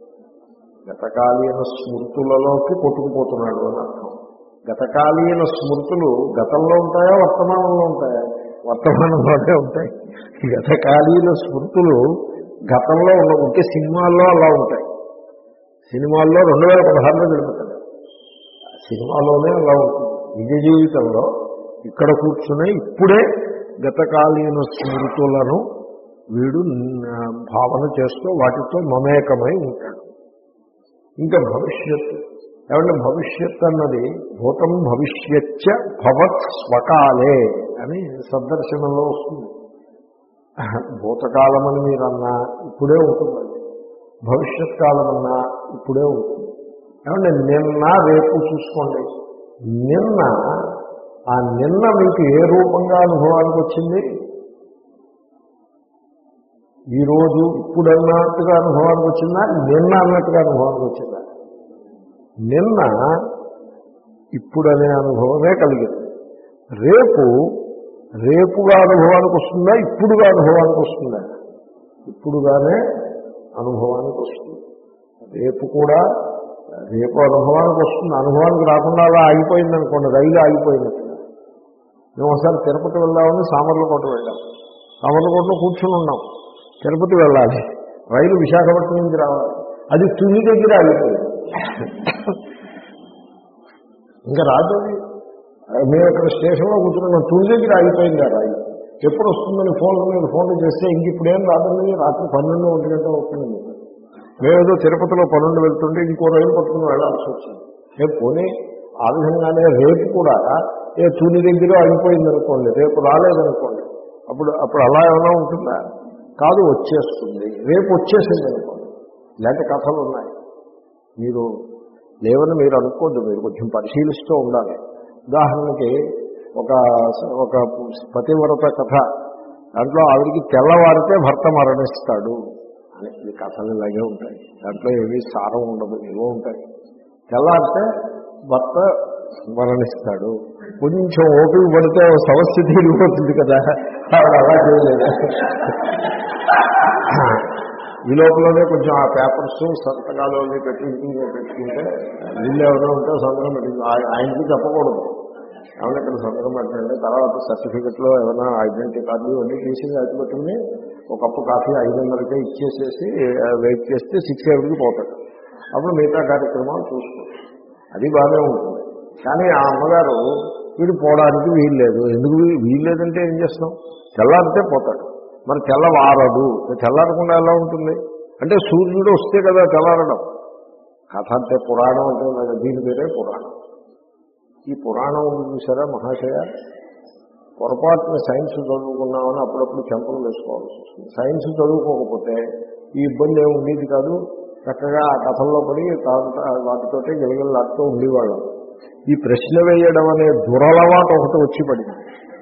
గతకాలీన స్మృతులలోకి కొట్టుకుపోతున్నాడు అని అర్థం. గతకాలీన స్మృతులు గతంలో ఉంటాయా వర్తమానంలో ఉంటాయా? వర్తమానంలోనే ఉంటాయి. గతకాలీన స్మృతులు గతంలో ఉన్న ఉంటే సినిమాల్లో అలా ఉంటాయి. సినిమాల్లో రెండు వేల పదహారులో గడిపోతాడు. సినిమాలోనే అలా ఉంటుంది. నిజ జీవితంలో ఇక్కడ కూర్చునే ఇప్పుడే గతకాలీన స్మృతులను వీడు భావన చేస్తూ వాటితో మమేకమై ఉంటాడు. ఇంకా భవిష్యత్తు ఏమంటే భవిష్యత్ అన్నది భూతం భవిష్యచ్చ భవత్ స్వకాలే అని సందర్శనంలో వస్తుంది. భూతకాలమని మీరన్నా ఇప్పుడే ఉంటుందండి, భవిష్యత్ కాలమన్నా ఇప్పుడే ఉంటుంది. ఏమంటే నిన్న రేపు చూసుకోండి. నిన్న ఆ నిన్న మీకు ఏ రూపంగా అనుభవానికి వచ్చింది? ఈరోజు ఇప్పుడు అన్నట్టుగా అనుభవానికి వచ్చిందా, నిన్న అన్నట్టుగా అనుభవానికి వచ్చిందా? నిన్న ఇప్పుడనే అనుభవమే కలిగింది. రేపు రేపుగా అనుభవానికి వస్తుందా, ఇప్పుడుగా అనుభవానికి వస్తుందా? ఇప్పుడుగానే అనుభవానికి వస్తుంది. రేపు కూడా రేపు అనుభవానికి వస్తుంది. అనుభవానికి రాకుండా అలా ఆగిపోయింది అనుకోండి, రైలు ఆగిపోయినట్టుగా. మేము ఒకసారి తిరుపతి వెళ్దామని సామర్లకోట వెళ్ళాం. సామర్లకోటలో కూర్చుని ఉన్నాం. తిరుపతి వెళ్ళాలి, రైలు విశాఖపట్నం నుంచి రావాలి. అది తుని దగ్గర ఆగిపోయింది. ఇంకా రాజది మేము ఇక్కడ స్టేషన్లో కూర్చున్నాం, తుని దగ్గర ఆగిపోయింది ఆ రైలు. ఎప్పుడు వస్తుందని ఫోన్ల మీద ఫోన్లు చేస్తే ఇంక ఇప్పుడేం రాదండి, రాత్రి పన్నెండు ఒంటి గంట అవుతుంది. మేమేదో తిరుపతిలో పన్నెండు వెళ్తుంటే ఇంకో రైలు పట్టుకుని వెళ్లాల్సి వచ్చింది. రేపు పోనీ ఆ విధంగానే రేపు కూడా ఏ తుని దగ్గర ఆగిపోయింది అనుకోండి, రేపు రాలేదనుకోండి, అప్పుడు అప్పుడు అలా ఏమైనా ఉంటుందా? కాదు, వచ్చేస్తుంది. రేపు వచ్చేసింది అనుకోండి. ఇలాంటి కథలు ఉన్నాయి. మీరు లేవని మీరు అనుకోద్దు, మీరు కొంచెం పరిశీలిస్తూ ఉండాలి. ఉదాహరణకి ఒక ఒక పతివ్రత కథ, దాంట్లో ఆవిడికి తెల్లవారితే భర్త మరణిస్తాడు అని. ఈ కథలు ఇలాగే ఉంటాయి, దాంట్లో ఏమీ సారం ఉండదు, ఏవో ఉంటాయి. తెల్లారితే భర్త మరణిస్తాడు, కొంచెం ఓపిక పడితే సమస్య తీరిపోతుంది కదా, ఆవిడ అలా చేయలేదు. ఈ లోపలనే కొంచెం ఆ పేపర్స్ సంతకాలు పెట్టి పెట్టుకుంటే వీళ్ళు ఎవరో ఉంటే సంతకం పెట్టి ఆయనకి చెప్పకూడదు, ఏమన్నా ఇక్కడ సంతకం పెట్టండి, తర్వాత సర్టిఫికెట్లో ఏమైనా ఐడెంటిటీ కార్డు ఇవన్నీ తీసి అది పెట్టుకుని ఒక కప్పు కాఫీ ఐదు వందలకే ఇచ్చేసేసి వెయిట్ చేస్తే సిక్స్ ఎవరికి పోతాడు. అప్పుడు మిగతా కార్యక్రమాలు చూసుకోవచ్చు, అది బాగానే ఉంటుంది. కానీ ఆ అమ్మగారు వీడు పోవడానికి వీలు లేదు. ఎందుకు వీలు లేదంటే ఏం చేస్తాం, తెల్లారితే పోతాడు. మరి తెల్లవారదు, తెల్లారకుండా ఎలా ఉంటుంది అంటే సూర్యుడు వస్తే కదా తెల్లారడం. కథ అంటే పురాణం అంటే దీని పేరే పురాణం. ఈ పురాణం చూసారా మహాశయ, పొరపాటున సైన్స్ చదువుకున్నామని అప్పుడప్పుడు చెంపలు వేసుకోవాల్సి వస్తుంది. సైన్స్ చదువుకోకపోతే ఈ ఇబ్బంది ఏమి ఉండేది కాదు, చక్కగా ఆ కథల్లో పడి వాటితోటే గిలగిలాడుతూ ఉండేవాళ్ళం. ఈ ప్రశ్న వేయడం అనే దురలవాటు ఒకటి వచ్చి పడింది.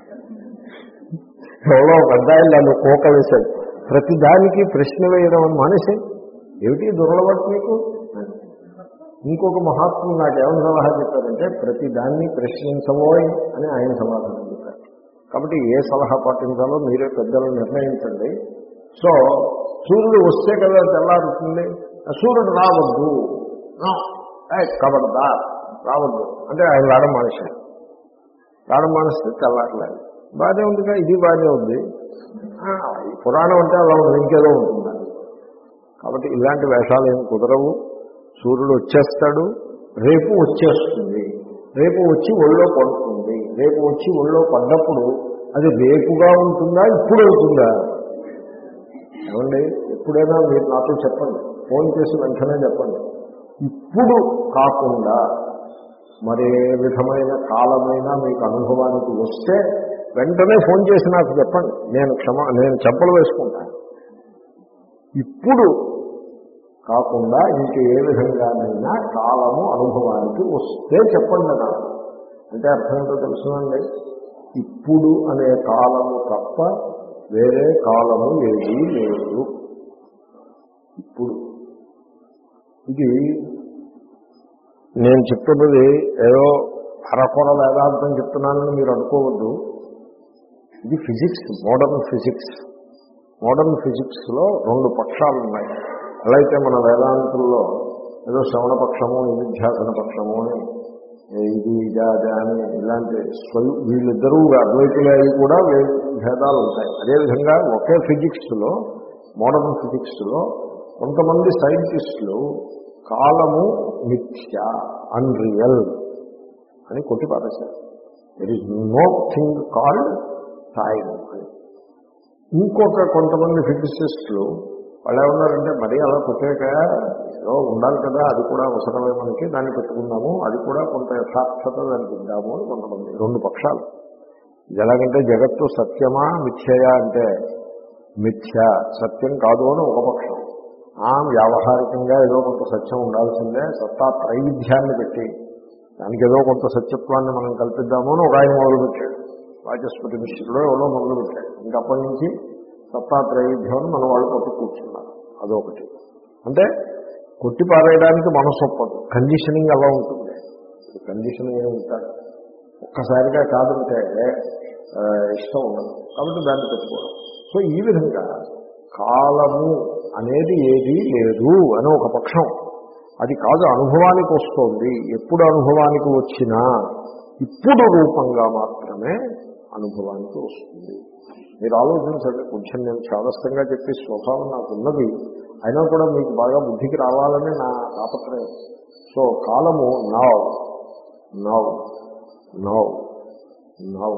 ఎవరో పెద్ద నన్ను కోక వేశాడు, ప్రతి దానికి ప్రశ్న వేయడం అని మానేసాయి, ఏమిటి దురలవాటు మీకు? ఇంకొక మహాత్ములు నాకు ఏమని సలహా చెప్పారంటే, ప్రతి దాన్ని ప్రశ్నించబోయ్ అని ఆయన సమాధానం చెప్పారు. కాబట్టి ఏ సలహా పాటించాలో మీరే పెద్దలు నిర్ణయించండి. సో సూర్యుడు వస్తే కదా తెల్లారుతుంది, సూర్యుడు రావద్దు, కబడ్దా రావద్దు అంటే ఆయన రావడం మానేశాడు. రావడం మానేస్తే తెల్లారలేదు, బాగానే ఉందిగా, ఇది బాగానే ఉంది. పురాణం అంటే అలా ఉంది, ఇంకేదో ఉంటుంది. కాబట్టి ఇలాంటి వేషాలు ఏమి కుదరవు. సూర్యుడు వచ్చేస్తాడు, రేపు వచ్చేస్తుంది, రేపు వచ్చి ఒళ్ళో పడుతుంది. రేపు వచ్చి ఒళ్ళో పడ్డప్పుడు అది రేపుగా ఉంటుందా, ఇప్పుడు అవుతుందా? ఏమండి, ఎప్పుడైనా మీరు నాతో చెప్పండి, ఫోన్ చేసి వెంటనే చెప్పండి. ఇప్పుడు కాకుండా మరే విధమైన కాలమైనా మీకు అనుభవానికి వస్తే వెంటనే ఫోన్ చేసి నాకు చెప్పండి, నేను క్షమ నేను చెంపలు వేసుకుంటాను. ఇప్పుడు కాకుండా ఇంక ఏ విధంగానైనా కాలము అనుభవానికి వస్తే చెప్పండి నాకు. అంటే అర్థం ఏంటో తెలుసునండి, ఇప్పుడు అనే కాలము తప్ప వేరే కాలము ఏదీ లేదు. ఇప్పుడు ఇది నేను చెప్తున్నది ఏదో అరకొర వేదాంతం చెప్తున్నానని మీరు అనుకోవద్దు. ఇది ఫిజిక్స్, మోడర్న్ ఫిజిక్స్. మోడర్న్ ఫిజిక్స్లో రెండు పక్షాలు ఉన్నాయి. ఎలా అయితే మన వేదాంతుల్లో ఏదో శ్రవణ పక్షము, నిధ్యాసన పక్షము అని ఇది ఇదా అని ఇలాంటి స్వయం వీళ్ళిద్దరూ అద్వైతులే కూడా భేదాలు ఉంటాయి. అదేవిధంగా ఒకే ఫిజిక్స్లో, మోడర్న్ ఫిజిక్స్లో కొంతమంది సైంటిస్టులు కాలము మిథ్య, అన్రియల్ అని కొట్టిపారేశారు. There is no thing called time అని. ఇంకొక కొంతమంది ఫిజిసిస్టులు వాళ్ళు ఏమన్నారంటే, మరీ అలా కొట్టాక ఏదో ఉండాలి కదా, అది కూడా అవసరమే మనకి, దాన్ని పెట్టుకున్నాము, అది కూడా కొంత యథార్థత దానికి ఇద్దాము అని కొంతమంది. రెండు పక్షాలు. ఇది ఎలాగంటే జగత్తు సత్యమా మిథ్యయా అంటే మిథ్య, సత్యం కాదు అని ఒక పక్షం. ఆ వ్యావహారికంగా ఏదో కొంత సత్యం ఉండాల్సిందే, సత్తా త్రైవిధ్యాన్ని పెట్టి దానికి ఏదో కొంత సత్యత్వాన్ని మనం కల్పిద్దాము అని ఒక ఆయన మొదలుపెట్టాడు. వాచస్పతి మిశ్రుడు ఎవరో మొదలుపెట్టాడు. ఇంకప్పటి నుంచి సత్తా త్రైవిధ్యం మన వాళ్ళు కొట్టి కూర్చున్నారు. అదొకటి. అంటే కొట్టి పారేయడానికి మనసు ఒప్పదు, కండిషనింగ్ అలా ఉంటుంది. కండిషనింగ్ ఏమి ఉంటాడు, ఒక్కసారిగా కాదంటే ఇష్టం ఉండదు, కాబట్టి దాన్ని పెట్టుకోవడం. సో ఈ విధంగా కాలము అనేది ఏదీ లేదు అని ఒక పక్షం. అది కాదు, అనుభవానికి వస్తుంది. ఎప్పుడు అనుభవానికి వచ్చినా ఇప్పుడు రూపంగా మాత్రమే అనుభవానికి వస్తుంది. మీరు ఆలోచించండి. కొంచెం నేను చాదస్తంగా చెప్పే స్వభావం నాకు ఉన్నది, అయినా కూడా మీకు బాగా బుద్ధికి రావాలని నా తాపత్రయం. సో కాలము now now now now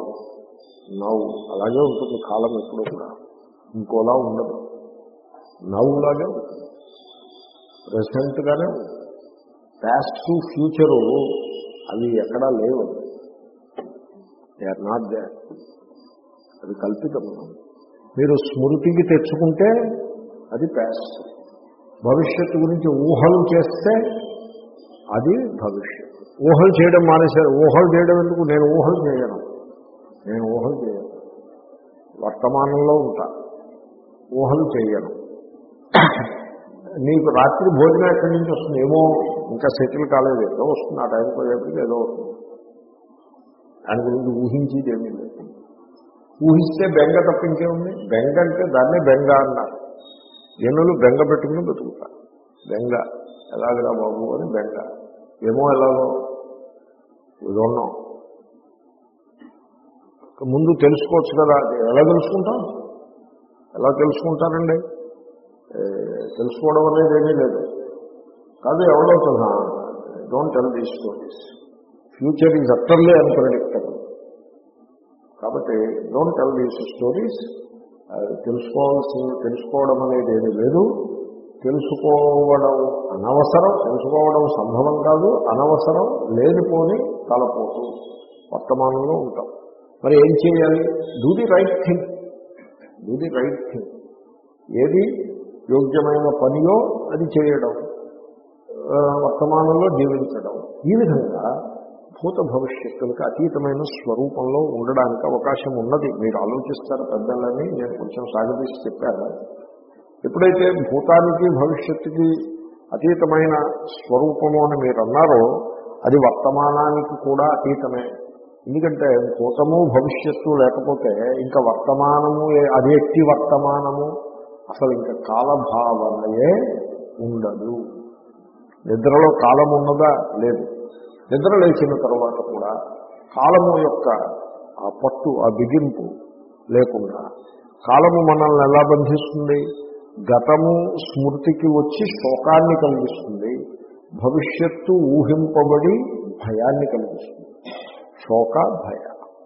now అలాగే ఉంటుంది. కాలం ఎప్పుడు కూడా ఇంకోలా ఉండదు, నవ్వులాగే ఉంటుంది, ప్రెసెంట్గానే ఉంటుంది. పాస్ట్ టు ఫ్యూచరు అవి ఎక్కడా లేవు, దే ఆర్ నాట్ దేర్. అది కల్పితం. మీరు స్మృతికి తెచ్చుకుంటే అది పాస్ట్, భవిష్యత్తు గురించి ఊహలు చేస్తే అది భవిష్యత్తు. ఊహలు చేయడం మానేశారు. ఊహలు చేయడం ఎందుకు? నేను ఊహలు చేయను, నేను ఊహలు చేయను, వర్తమానంలో ఉంటా, ఊహలు చేయను. నీకు రాత్రి భోజనం ఎక్కడి నుంచి వస్తుంది? ఏమో ఇంకా సెటిల్ కాలేదు, ఏదో వస్తుంది, ఆ టైంకి పోయేప్పటికి ఏదో వస్తుంది. దాని గురించి ఊహించేది ఏమీ లేదు. ఊహిస్తే బెంగ తప్పించే ఉంది. బెంగ అంటే దాన్నే బెంగ అన్నారు. జనులు బెంగ పెట్టుకుని బతుకుతారు. బెంగ ఎలాగరా బాబు అని బెంగ. ఏమో ఎలాగో ఇదన్నాం. ముందు తెలుసుకోవచ్చు కదా. ఎలా తెలుసుకుంటాం? ఎలా తెలుసుకుంటారండి? తెలుసుకోవడం అనేది ఏమీ లేదు. కాదు ఎవరవుతున్నా don't tell these stories. Future is utterly unpredictable. కాబట్టి డోంట్ టెల్ దీస్ స్టోరీస్. తెలుసుకోవాల్సి తెలుసుకోవడం అనేది ఏమీ లేదు. తెలుసుకోవడం అనవసరం, తెలుసుకోవడం సంభవం కాదు, అనవసరం, లేనిపోని తలపోతూ వర్తమానంలో ఉంటాం. మరి ఏం చేయాలి? Do the right thing, do the right thing. ఏది యోగ్యమైన పనియో అది చేయడం, వర్తమానంలో జీవించడం. ఈ విధంగా భూత భవిష్యత్తులకు అతీతమైన స్వరూపంలో ఉండడానికి అవకాశం ఉన్నది. మీరు ఆలోచిస్తారు పెద్దలని నేను కొంచెం సాగదీసి చెప్పాను. ఎప్పుడైతే భూతానికి భవిష్యత్తుకి అతీతమైన స్వరూపము అని మీరు అన్నారో అది వర్తమానానికి కూడా అతీతమే. ఎందుకంటే భూతము భవిష్యత్తు లేకపోతే ఇంకా వర్తమానము, అది ఎట్టి వర్తమానము, అసలు ఇంకా కాలభావనయే ఉండదు. నిద్రలో కాలం ఉన్నదా? లేదు. నిద్ర లేచిన తర్వాత కూడా కాలము యొక్క ఆ పట్టు, ఆ బిగింపు లేకుండా కాలము మనల్ని ఎలా బంధిస్తుంది? గతము స్మృతికి వచ్చి శోకాన్ని కలిగిస్తుంది, భవిష్యత్తు ఊహింపబడి భయాన్ని కలిగిస్తుంది. శోక భయ.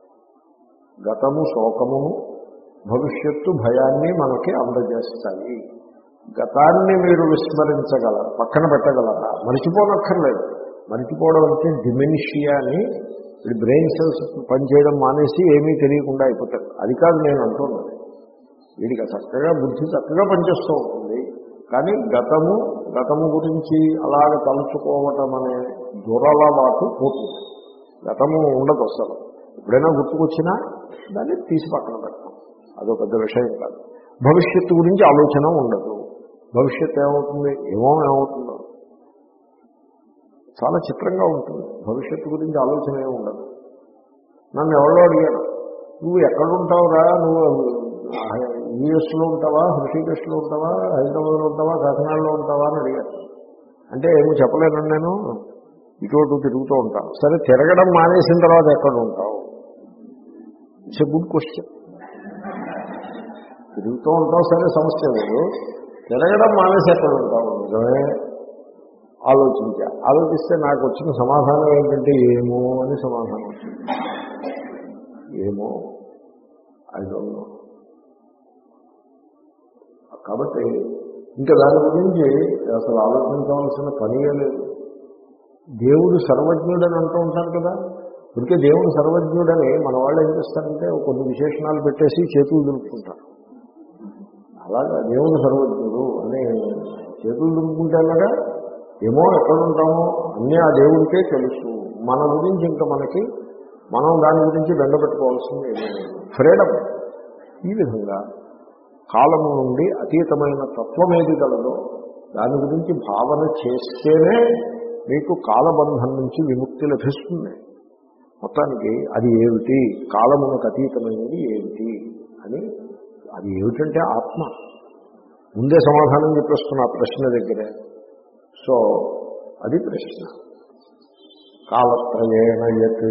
గతము శోకమును, భవిష్యత్తు భయాన్ని మనకి అందజేస్తాయి. గతాన్ని మీరు విస్మరించగలరు, పక్కన పెట్టగలరా? మరిచిపోనక్కర్లేదు. మరిచిపోవడం అంటే డిమెన్షియా అని ఇప్పుడు బ్రెయిన్ సెల్స్ పనిచేయడం మానేసి ఏమీ తెలియకుండా అయిపోతారు. అది కాదు నేను అంటున్నది. వీడికి చక్కగా బుద్ధి చక్కగా పనిచేస్తూ ఉంటుంది. కానీ గతము గతము గురించి అలాగ తలుచుకోవటం అనే దురలవాటు పోతుంది. గతము ఉండదు అసలు. ఎప్పుడైనా గుర్తుకొచ్చినా దాన్ని తీసి పక్కన పెడతాం, అదో పెద్ద విషయం కాదు. భవిష్యత్తు గురించి ఆలోచన ఉండదు. భవిష్యత్తు ఏమవుతుంది, ఏమో ఏమవుతుందో చాలా చిత్రంగా ఉంటుంది. భవిష్యత్తు గురించి ఆలోచన ఏమి ఉండదు. నన్ను ఎవరో అడిగారు, నువ్వు ఎక్కడుంటావురా, నువ్వు యూఎస్లో ఉంటావా, హృషికేశ్లో ఉంటావా, హైదరాబాద్లో ఉంటావా, కాకినాడలో ఉంటావా అని అడిగారు. అంటే ఏమో చెప్పలేను, నేను ఇటు తిరుగుతూ ఉంటాను. సరే, తిరగడం మానేసిన తర్వాత ఎక్కడ ఉంటావు? It's a good question. తిరుగుతూ ఉంటావు సరే, సమస్య లేదు. తిరగడం మానేసి ఎక్కడ ఉంటావు? నిజమే. ఆలోచించా. ఆలోచిస్తే నాకు వచ్చిన సమాధానం ఏంటంటే ఏమో అని సమాధానం వచ్చింది. ఏమో, ఐ డోంట్ నో. కాబట్టి ఇంకా దాని గురించి అసలు ఆలోచించవలసిన పనియే లేదు. దేవుడు సర్వజ్ఞుడని అంటూ ఉంటారు కదా. ఇప్పటికే దేవుడు సర్వజ్ఞుడని మన వాళ్ళు ఏం చేస్తారంటే కొన్ని విశేషణాలు పెట్టేసి చేతులు దులుపుకుంటారు. అలాగా దేవుడు సర్వజ్ఞుడు అని చేతులు దులుపుకుంటే అలాగా ఏమో ఎక్కడుంటామో అన్నీ ఆ దేవుడికే తెలుసు. మన గురించి ఇంకా మనకి మనం దాని గురించి బెంగపెట్టుకోవాల్సింది ఏమీ లేదు. ఫ్రీడమ్. ఈ విధంగా కాలము నుండి అతీతమైన తత్వం ఏది కలదో దాని గురించి భావన చేస్తేనే మీకు కాలబంధం నుంచి విముక్తి లభిస్తుంది. మొత్తానికి అది ఏమిటి, కాలమునకు అతీతమైనది ఏమిటి అని, అది ఏమిటంటే ఆత్మ. ముందే సమాధానం చెప్పేస్తున్నా ప్రశ్న దగ్గరే. సో అది ప్రశ్న. కాలత్రయేణ యత్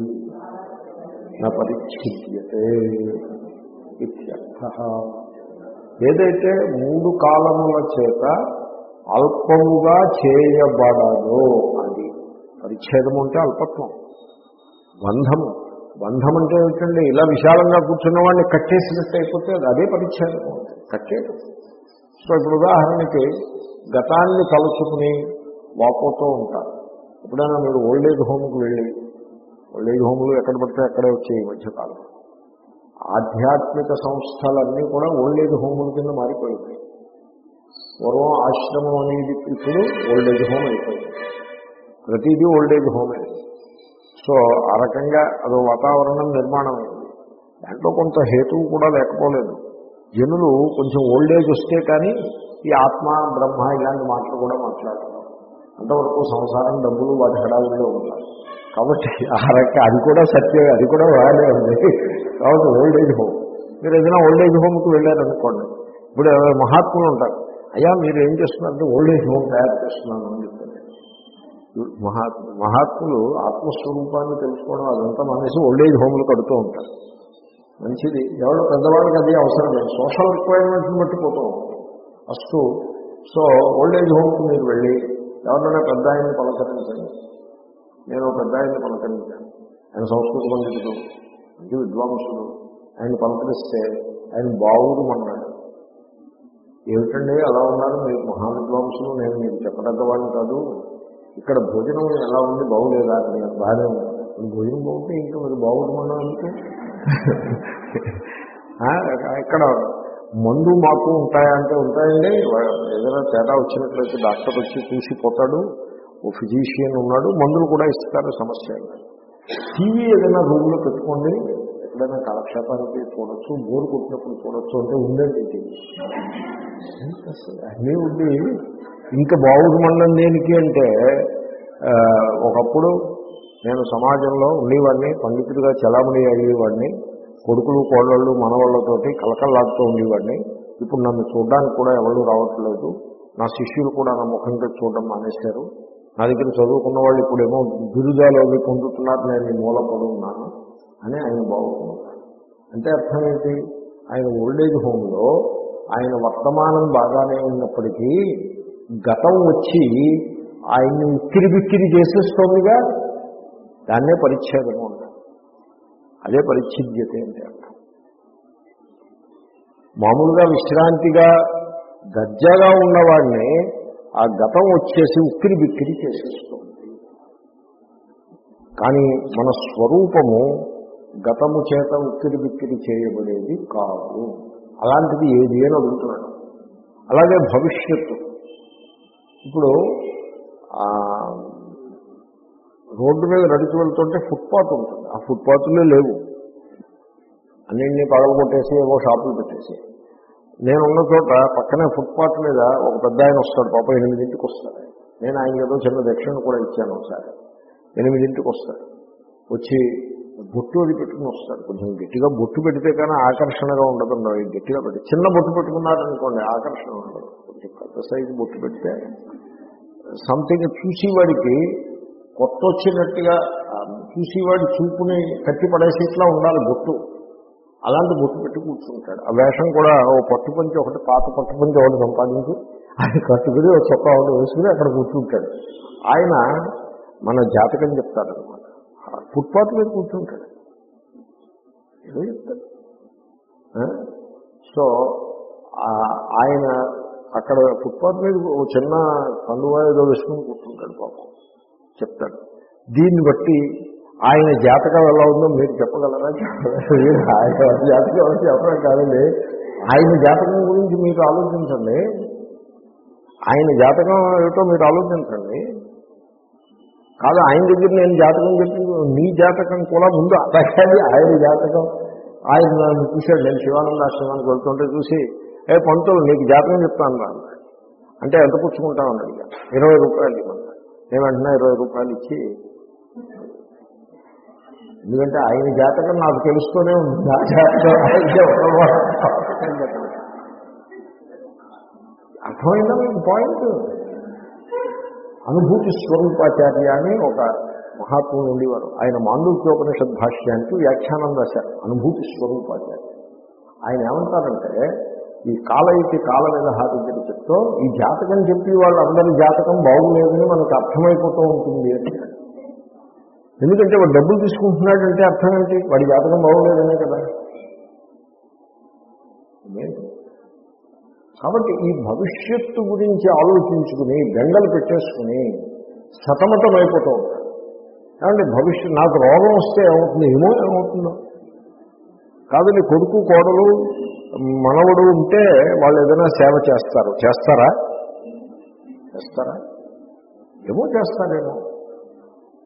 న పరిచ్ఛిద్యతే ఇత్యర్థః. ఏదైతే మూడు కాలముల చేత అల్పముగా చేయబడదో అది పరిచ్ఛేదము. అంటే అల్పత్వం, బంధము. బంధం అంటే ఏమిటండి? ఇలా విశాలంగా కూర్చున్న వాడిని కట్టేసినట్టు అయిపోతే అదే పరిచ్ఛేదం, కట్టేయడం. సో ఇప్పుడు ఉదాహరణకి గతాన్ని తలుచుకుని వాపోతూ ఉంటారు. ఎప్పుడైనా మీరు ఓల్డేజ్ హోమ్కి వెళ్ళి, ఓల్డేజ్ హోమ్లు ఎక్కడ పడితే అక్కడే వచ్చాయి ఈ మధ్యకాలం. ఆధ్యాత్మిక సంస్థలన్నీ కూడా ఓల్డేజ్ హోముల కింద మారిపోయింది. పూర్వం ఆశ్రమం అనేది ఇప్పుడు ఓల్డేజ్ హోమ్ అయిపోయింది. ప్రతిదీ ఓల్డేజ్ హోమే. సో ఆ రకంగా అదో వాతావరణం నిర్మాణం అయింది. దాంట్లో కొంత హేతువు కూడా లేకపోలేదు. జనులు కొంచెం ఓల్డేజ్ వస్తే కానీ ఈ ఆత్మ బ్రహ్మ ఇలాంటి మాటలు కూడా మాట్లాడతారు. అంతవరకు సంసారం డబ్బులు వాటి హడావుల్లో ఉంటారు. కాబట్టి ఆ రక అది కూడా సత్యం, అది కూడా వాడే ఉంది. కాబట్టి ఓల్డేజ్ హోమ్, మీరు ఏదైనా ఓల్డేజ్ హోమ్కి వెళ్ళారనుకోండి, ఇప్పుడు మహాత్ములు ఉంటారు, అయ్యా మీరు ఏం చేస్తున్నారంటే ఓల్డేజ్ హోమ్ తయారు చేస్తున్నాను అని చెప్తారు. మహాత్ములు మహాత్ములు ఆత్మస్వరూపాన్ని తెలుసుకోవడం అదంతా మానేసి ఓల్డేజ్ హోమ్లు కడుతూ ఉంటారు. మంచిది, ఎవరో పెద్దవాళ్ళకి అది అవసరం లేదు, సోషల్ రిక్వైర్మెంట్ని బట్టి పోతూ ఉంటుంది ఫస్ట్. సో ఓల్డేజ్ హోమ్కి మీరు వెళ్ళి ఎవరైనా పెద్ద ఆయన్ని పలకరించండి. నేను పెద్ద ఆయన్ని పలకరించాను, ఆయన సంస్కృత పండితుడు, మంచి విద్వాంసుడు. ఆయన పలకరిస్తే ఆయన బావుడు అన్నాడు. ఏమిటండి అలా ఉన్నారు, మీరు మహావిద్వాంసులు, నేను మీకు చెప్పదగ్గవాడిని కాదు, ఇక్కడ భోజనం ఎలా ఉంది బాగులేదా అని. బాగానే ఉంది, భోజనం బాగుంటే ఇంకా మీరు బాగుండమన్నా అంటే ఇక్కడ మందు మాకు ఉంటాయా అంటే ఉంటాయండి, ఏదైనా తేడా వచ్చినట్లయితే డాక్టర్ వచ్చి చూసిపోతాడు, ఓ ఫిజీషియన్ ఉన్నాడు, మందులు కూడా ఇస్తారు, సమస్య. టీవీ ఏదైనా రూమ్లో పెట్టుకోండి, ఎక్కడైనా కాలక్షేపానికి చూడొచ్చు, బోరు కొట్టినప్పుడు చూడొచ్చు అంటే ఉందండి టీవీ. అన్నీ ఉండి ఇంకా బాగుండమండం దేనికి అంటే, ఒకప్పుడు నేను సమాజంలో ఉండేవాడిని, పండితుడిగా చలామణి అయ్యేవాడిని, కొడుకులు కోళ్ళళ్ళు మనవాళ్ళతోటి కలకల్లాడుతూ ఉండేవాడిని. ఇప్పుడు నన్ను చూడడానికి కూడా ఎవరు రావట్లేదు, నా శిష్యులు కూడా నా ముఖంగా చూడడం మానేశారు, నా దగ్గర చదువుకున్న వాళ్ళు ఇప్పుడేమో బిరుదాలు అవి పొందుతున్నారు, నేను ఈ మూల పడి ఉన్నాను అని ఆయన బాగుంటున్నాడు. అంటే అర్థం ఏంటి, ఆయన ఓల్డేజ్ హోమ్లో ఆయన వర్తమానం బాగానే ఉన్నప్పటికీ గతం వచ్చి ఆయన్ని ఉక్కిరి బిక్కిరి చేసేస్తోందిగా, దాన్నే పరిచ్ఛేదము అంటారు. అదే పరిచ్ఛిద్యత అంటే అర్థం. మామూలుగా విశ్రాంతిగా దర్జాగా ఉన్నవాడిని ఆ గతం వచ్చేసి ఉక్కిరి బిక్కిరి చేసేస్తుంది. కానీ మన స్వరూపము గతము చేత ఉక్కిరి బిక్కిరి చేయబడేది కాదు. అలాంటిది ఏది అని అడుగుతున్నాడు. అలాగే భవిష్యత్తు, ఇప్పుడు రోడ్డు మీద నడిచి వెళ్తుంటే ఫుట్పాత్ ఉంటుంది, ఆ ఫుట్పాత్లే లేవు, అన్నింటినీ పగలగొట్టేసి ఏవో షాపులు పెట్టేసి. నేనున్న చోట పక్కనే ఫుట్పాత్ మీద ఒక పెద్ద ఆయన వస్తాడు, పాప ఎనిమిదింటికి వస్తాడు. నేను ఆయన ఏదో చిన్న దక్షిణ కూడా ఇచ్చాను ఒకసారి. ఎనిమిదింటికి వస్తాడు, వచ్చి బొట్టు అది పెట్టుకుని వస్తాడు. కొంచెం గట్టిగా బొట్టు పెడితే కానీ ఆకర్షణగా ఉండదు, గట్టిగా పెట్టి చిన్న బొట్టు పెట్టుకున్నారనుకోండి ఆకర్షణ ఉండదు. కొంచెం పెద్ద సైజు బొట్టు పెడితే సంథింగ్ చూసేవాడికి కొత్త వచ్చినట్టుగా, చూసేవాడి చూపుని కట్టి పడేసేట్లా ఉండాలి బొట్టు. అలాంటి బొట్టు పెట్టి కూర్చుంటాడు. ఆ వేషం కూడా ఓ పట్టు పంచి ఒకటి, పాత పట్టు పంచి ఒకటి సంపాదించి ఆయన కట్టుకుని ఒక చొక్కా ఒకటి వేసుకుని అక్కడ కూర్చుంటాడు. ఆయన మన జాతకం చెప్తాడనమాట. ఫుట్పాత్ మీద కూర్చుంటాడు, ఏదో చెప్తాడు. సో ఆయన అక్కడ ఫుట్పాత్ మీద ఓ చిన్న కండువా ఏదో వేసుకుని కూర్చుంటాడు, పాపం చెప్తాడు. దీన్ని బట్టి ఆయన జాతకం ఎలా ఉందో మీరు చెప్పగలరా? ఆయన జాతకం చెప్పడం కాదండి, ఆయన జాతకం గురించి మీరు ఆలోచించండి. ఆయన జాతకం ఏమిటో మీరు ఆలోచించండి. కాదు ఆయన దగ్గర నేను జాతకం చెప్పి నీ జాతకం కూడా ముందు అతగాది ఆయన జాతకం. ఆయన నన్ను చూశాడు, నేను శివానంద ఆశ్రమానికి వెళ్తుంటే చూసి, ఏ పంతులు నీకు జాతకం చెప్తాను రా అన్నాడు. అంటే ఎంత పుచ్చుకుంటామని అడిగా. ఇరవై రూపాయలు ఇవ్వమన్నాడు. నేను వెంటనే ఇరవై రూపాయలు ఇచ్చి, ఎందుకంటే ఆయన జాతకం నాకు తెలుస్తూనే ఉంది, నా జాతకం అర్థమైందా మీకు పాయింట్? అనుభూతి స్వరూపాచార్య అని ఒక మహాత్ముడు ఉండేవారు. ఆయన మాండూక్యోపనిషద్ భాష్యానికి వ్యాఖ్యానం రాశారు, అనుభూతి స్వరూపాచార్య. ఆయన ఏమంటారంటే, ఈ కాలయికి కాల వ్యవహారం చెప్తూ ఈ జాతకం చెప్పి వాళ్ళందరి జాతకం బాగులేదని మనకు అర్థమైపోతూ ఉంటుంది అని. ఎందుకంటే వాడు డబ్బులు తీసుకుంటున్నాడంటే అర్థం ఏంటి, వాడి జాతకం బాగులేదనే కదా. కాబట్టి ఈ భవిష్యత్తు గురించి ఆలోచించుకుని బెంగలు పెట్టేసుకుని సతమతమైపోతూ ఉంటాడు. ఏమంటే భవిష్యత్ నాకు రోగం వస్తే ఏమవుతుంది, ఏమో ఏమవుతుందో కాదు. నీ కొడుకు కోడలు మనవడు ఉంటే వాళ్ళు ఏదైనా సేవ చేస్తారు, చేస్తారా చేస్తారా ఏమో చేస్తారేమో.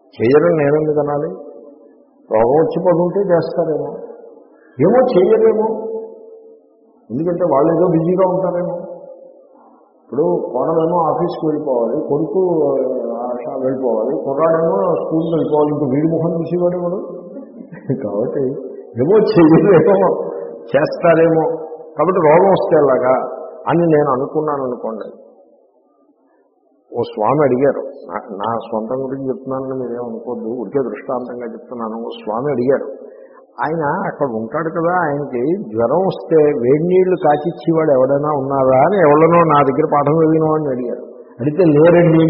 చేయరని నేనెందుకు అనాలి? రోగం వచ్చి పడుంటే చేస్తారేమో, ఏమో చేయరేమో, ఎందుకంటే వాళ్ళు ఏదో బిజీగా ఉంటారేమో. ఇప్పుడు కోడలేమో ఆఫీస్కి వెళ్ళిపోవాలి, కొడుకు వెళ్ళిపోవాలి, కుర్రాడేమో స్కూల్కి వెళ్ళిపోవాలి, ఇంకో వీడి ముఖం చూసేవాడేవాడు. కాబట్టి ఏమో చేయలేమో చేస్తారేమో, కాబట్టి రోగం వస్తే అలాగా అని నేను అనుకున్నాను అనుకోండి. ఓ స్వామి అడిగారు, నా సొంతం గురించి చెప్తున్నానని మీరేమనుకోద్దు, ఉడికే దృష్టాంతంగా చెప్తున్నాను. ఓ స్వామి అడిగారు, ఆయన అక్కడ ఉంటాడు కదా, ఆయనకి జ్వరం వస్తే వేడి నీళ్లు కాచిచ్చేవాడు ఎవడైనా ఉన్నారా అని ఎవడనో నా దగ్గర పాఠం చదివిన అని అడిగారు. అడిగితే లేరండి.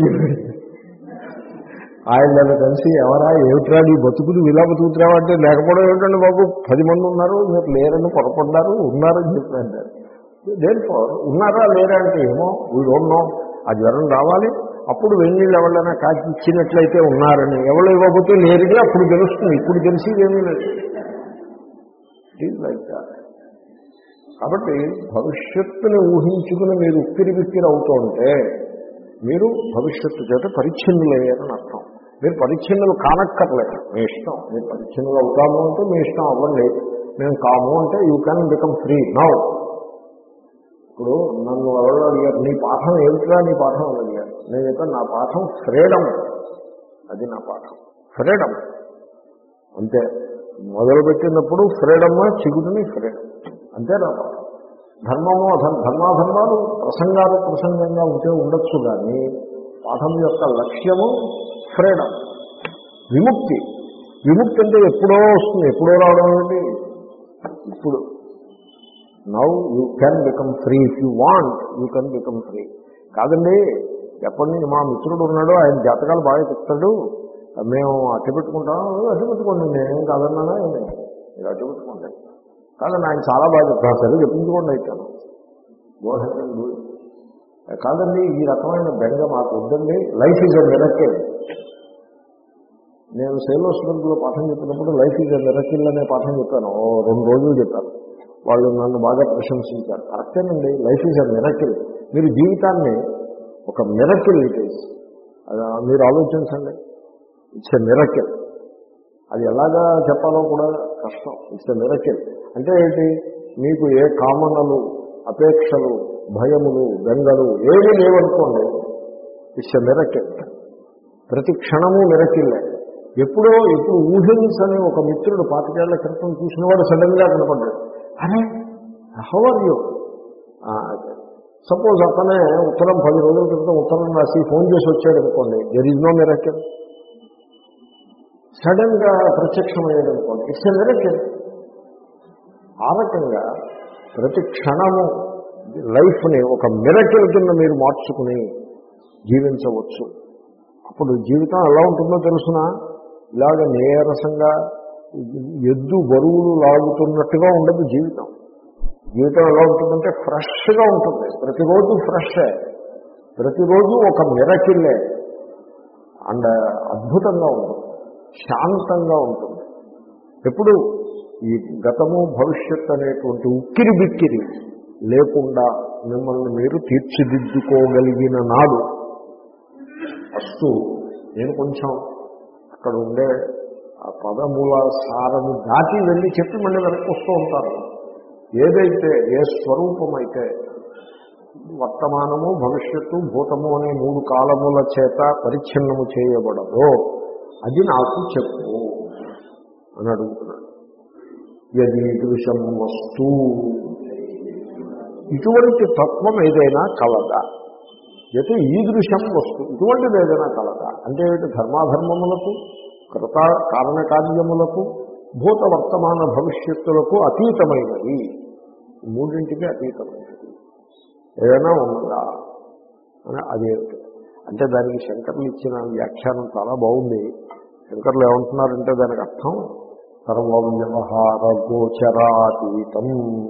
ఆయన నన్ను కలిసి ఎవరా ఏమిట్రా నీ బతుకులు ఇలా బతుకుతున్నావు అంటే, లేకపోవడం ఏమిటండి బాబు, పది మంది ఉన్నారు మీరు లేరని పొరపడ్డారు, ఉన్నారని చెప్పారు. దేని ఉన్నారా లేరా అంటే ఏమో వీ డోంట్ నో. ఆ జ్వరం రావాలి, అప్పుడు వెన్నీళ్ళు ఎవరైనా కాచి ఇచ్చినట్లయితే ఉన్నారని, ఎవరు ఇవ్వకపోతే లేరుగా అప్పుడు తెలుస్తుంది, ఇప్పుడు తెలిసి ఏమీ లేదు. Like that. కాబట్టి భవిష్యత్తుని ఊహించుకుని మీరు ఉక్కిరి బిక్కిరి అవుతూ ఉంటే మీరు భవిష్యత్తు చేత పరిచ్ఛిన్నులయ్యారని అర్థం. మీరు పరిచ్ఛిన్నులు కానక్కర్లేదు, మీ ఇష్టం. మీరు పరిచ్ఛిన్నులు అవుతాము అంటే మీ ఇష్టం, అవ్వండి. మేము కాము అంటే you can become free now. ఇప్పుడు నన్ను ఎవరో అడిగారు, నీ పాఠం ఏమిట్రా నీ పాఠం అని అడిగారు. నేను చెప్పాను, నా పాఠం ఫ్రీడమ్, అది నా పాఠం, ఫ్రీడమ్ అంతే. మొదలుపెట్టినప్పుడు ఫ్రీడమ్, చిగురుని ఫ్రీడమ్ అంతే నా పాఠం. ధర్మము ధర్మాధర్మాలు ప్రసంగాలు ప్రసంగంగా ఉంటే ఉండొచ్చు, కానీ పాఠం యొక్క లక్ష్యము ఫ్రీడమ్, విముక్తి. విముక్తి అంటే ఎప్పుడో వస్తుంది, ఎప్పుడో రావడం ఏంటి, ఇప్పుడు. Now you can become free, if you want you can become free. కాదండి, ఎప్పటి నుంచి మా మిత్రుడు ఉన్నాడు, ఆయన జాతకాలు బాగా చెప్తాడు, మేము అట్టి పెట్టుకుంటాం, అట్టి పెట్టుకోండి, నేనేం కాదన్నానా, మీరు అట్టి పెట్టుకోండి. కాదండి, ఆయన చాలా బాగా చెప్తాను, సరే చెప్పించుకోండి అయితాను, గోహెడ్. కాదండి, ఈ రకమైన బెంగ మాకు వద్దండి, లైఫ్ ఈజ్ ఎ మిరకిల్. నేను సేలోస్ లో పాఠం చెప్పినప్పుడు లైఫ్ ఈజ్ ఎ మిరకిల్ అనే పాఠం చెప్పాను, ఓ రెండు రోజులు చెప్పాను. వాళ్ళు నన్ను బాగా ప్రశంసించారు. కరెక్టేనండి, లైఫ్ ఈజ్ ఎ మిరకిల్. మీరు జీవితాన్ని ఒక మిరకిల్ ఇట్ ఈజ్, మీరు ఆలోచించండి. It's a miracle. అది ఎలాగా చెప్పాలో కూడా కష్టం. ఇట్స్ ఎ మిరకిల్ అంటే ఏంటి, మీకు ఏ కామనలు, అపేక్షలు, భయములు, బెంగలు ఏమీ లేవనుకోండి, ఇట్స్ ఎ మిరకిల్. ప్రతి క్షణము మిరకిల్లే. ఎప్పుడో ఇప్పుడు ఊహించని ఒక మిత్రుడు పాతికేళ్ల క్రితం చూసినవాడు సడన్ గా కనపడ్డాడు. అరే హౌ ఆర్ యూ, సపోజ్ అతనే ఉత్తరం పది రోజుల క్రితం ఉత్తరం రాసి ఫోన్ చేసి వచ్చాడు అనుకోండి, there is no miracle. Sudden గా ప్రత్యక్షమయ్యాడు అనుకోండి, ఇట్స్ ఎ మిరకిల్. ఆ రకంగా ప్రతి క్షణము లైఫ్ని ఒక మిరకిల్ కింద మీరు మార్చుకుని జీవించవచ్చు. అప్పుడు జీవితం ఎలా ఉంటుందో తెలుసునా, ఇలాగ నీరసంగా ఎద్దు బరువులు లాగుతున్నట్టుగా ఉండదు జీవితం. జీవితం ఎలా ఉంటుందంటే ఫ్రెష్గా ఉంటుంది, ప్రతిరోజు ఫ్రెషే, ప్రతిరోజు ఒక మిరకిల్లే. అండ్ అద్భుతంగా ఉంటుంది, శాంతంగా ఉంటుంది. ఎప్పుడు ఈ గతము భవిష్యత్ అనేటువంటి ఉక్కిరి బిక్కిరి లేకుండా మిమ్మల్ని మీరు తీర్చిదిద్దుకోగలిగిన నాడు ఫస్ట్ నేను కొంచెం అక్కడ ఉండే ఆ పదమూల సారము దాటి వెళ్ళి చెప్పి మళ్ళీ వెనక్కి వస్తూ ఉంటారు. ఏదైతే ఏ స్వరూపమైతే వర్తమానము, భవిష్యత్తు, భూతము అనే మూడు కాలముల చేత పరిచ్ఛిన్నము చేయబడదో అది నాకు చెప్పు అని అడుగుతున్నాడు. యదీదృశం వస్తు, ఇటువంటి తత్వం ఏదైనా కలదా, అయితే ఈదృశం వస్తు, ఇటువంటిది ఏదైనా కలదా అంటే ధర్మాధర్మములకు, కృత కారణకార్యములకు, భూత వర్తమాన భవిష్యత్తులకు అతీతమైనది, మూడింటికి అతీతమైనది ఏదైనా ఉన్నదా అని. అదేమిటి అంటే దానికి శంకర్లు ఇచ్చిన వ్యాఖ్యానం చాలా బాగుంది. శంకర్లు ఏమంటున్నారంటే దానికి అర్థం సర్వ వ్యవహార గోచరాతీతం.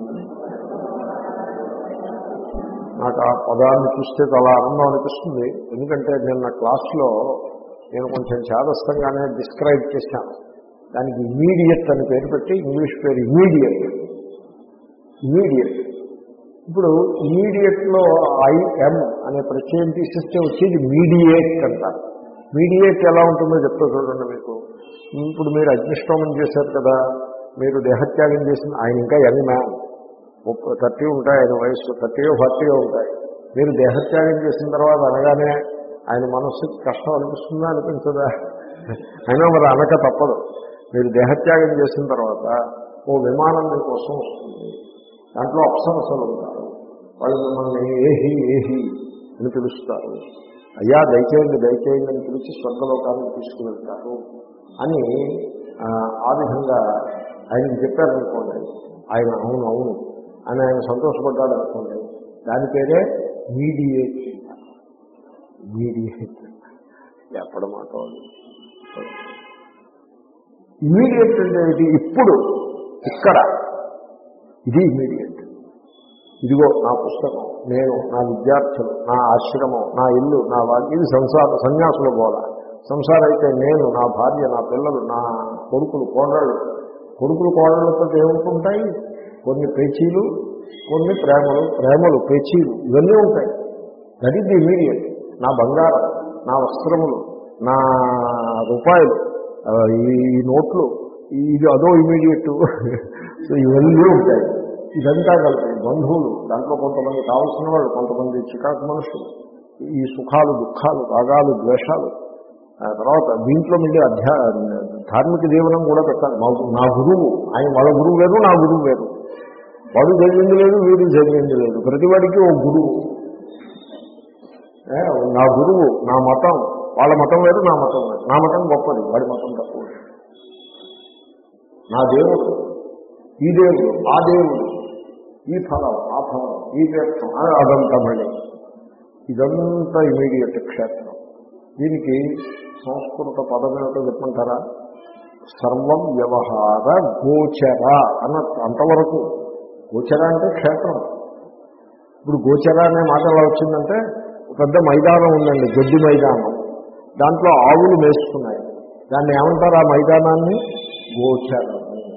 నాకు ఆ పదాన్ని చూస్తే చాలా ఆనందం అనిపిస్తుంది. ఎందుకంటే నిన్న క్లాస్లో నేను కొంచెం చేదస్తంగానే డిస్క్రైబ్ చేశాను. దానికి ఇమీడియట్ అని పేరు పెట్టి, ఇంగ్లీష్ పేరు ఇమీడియట్. ఇమీడియట్ ఇప్పుడు ఇమీడియట్లో ఐఎం అనే ప్రత్యయం తీసేస్తే వచ్చేది మీడియేట్ అంటారు. మీడియేట్ ఎలా ఉంటుందో చెప్తా చూడండి మీకు. ఇప్పుడు మీరు అగ్నిష్టోమం చేశారు కదా, మీరు దేహత్యాగం చేసిన, ఆయన ఇంకా యంగ్ మ్యాన్, ముప్పై థర్టీ ఉంటాయి ఆయన వయస్సు, థర్టీయో ఫార్టీయో ఉంటాయి. మీరు దేహత్యాగం చేసిన తర్వాత అనగానే ఆయన మనస్సుకి కష్టం అనిపిస్తుందా అనిపించదా? అయినా మరి అనక తప్పదు. మీరు దేహత్యాగం చేసిన తర్వాత ఓ విమానం మీకోసం వస్తుంది, దాంట్లో అప్సరసలు ఉంటారు, వాళ్ళు మిమ్మల్ని ఏహి ఏహి అని పిలుస్తారు, అయ్యా దయచేయండి దయచేయండి అని పిలిచి స్వర్గలోకానికి తీసుకువెళ్తారు అని ఆ విధంగా ఆయనకి చెప్పారనుకోండి, ఆయన అవును అవును అని ఆయన సంతోషపడ్డాడు అనుకోండి, దాని పేరే మీడియేట్. మీడియేట్ ఎప్పటి మాట ఇమ్మీడియట్ అంటే ఇది ఇప్పుడు ఇక్కడ ఇది ఇమ్మీడియట్. ఇదిగో నా పుస్తకం, నేను, నా విద్యార్థులు, నా ఆశ్రమం, నా ఇల్లు, నా వాకి, ఇది సంసార సన్యాసుల గోళ. సంసారం అయితే నేను, నా భార్య, నా పిల్లలు, నా కొడుకులు కోడళ్ళు. కొడుకులు కోడళ్ళతో ఏముంటుంటాయి? కొన్ని పేచీలు, కొన్ని ప్రేమలు, ప్రేమలు పేచీలు, ఇవన్నీ ఉంటాయి. That is the immediate. నా బంగారం, నా వస్త్రములు, నా రూపాయలు, ఈ నోట్లు, ఇది అదో ఇమ్మీడియట్. సో ఇవన్నీ ఉంటాయి. ఇదంతా కలిపి బంధువులు, దాంట్లో కొంతమంది కావాల్సిన వాళ్ళు, కొంతమంది చికాకు మనుషులు, ఈ సుఖాలు దుఃఖాలు రాగాలు ద్వేషాలు. తర్వాత దీంట్లో మళ్ళీ అధ్యా ధార్మిక జీవనం కూడా పెట్టాలి. మా నా గురువు, ఆయన వాళ్ళ గురువు వేరు, నా గురువు వేరు. వాడు జరిగింది లేదు, వీడు జరిగింది లేదు, ప్రతివాడికి ఓ గురువు. నా గురువు, నా మతం, వాళ్ళ మతం వేరు, నా మతం వేరు. నా మతం గొప్పది, వాడి మతం తక్కువ. నా దేవుడు, ఈ దేవుడు, ఆ దేవుడు, ఈ ఫలం, ఆ ఫలం, ఈ తీర్థం, అదంతా మళ్ళీ ఇదంతా ఇమీడియట్ క్షేత్రం. దీనికి సంస్కృత పదం ఏమిటో చెప్పమంటారా? సర్వం వ్యవహార గోచర అన్న. అంతవరకు గోచర అంటే క్షేత్రం. ఇప్పుడు గోచర అనే మాట ఎలా వచ్చిందంటే, పెద్ద మైదానం ఉందండి, గడ్డి మైదానం, దాంట్లో ఆవులు మేస్తున్నాయి. దాన్ని ఏమంటారు? ఆ మైదానాన్ని గోచరము.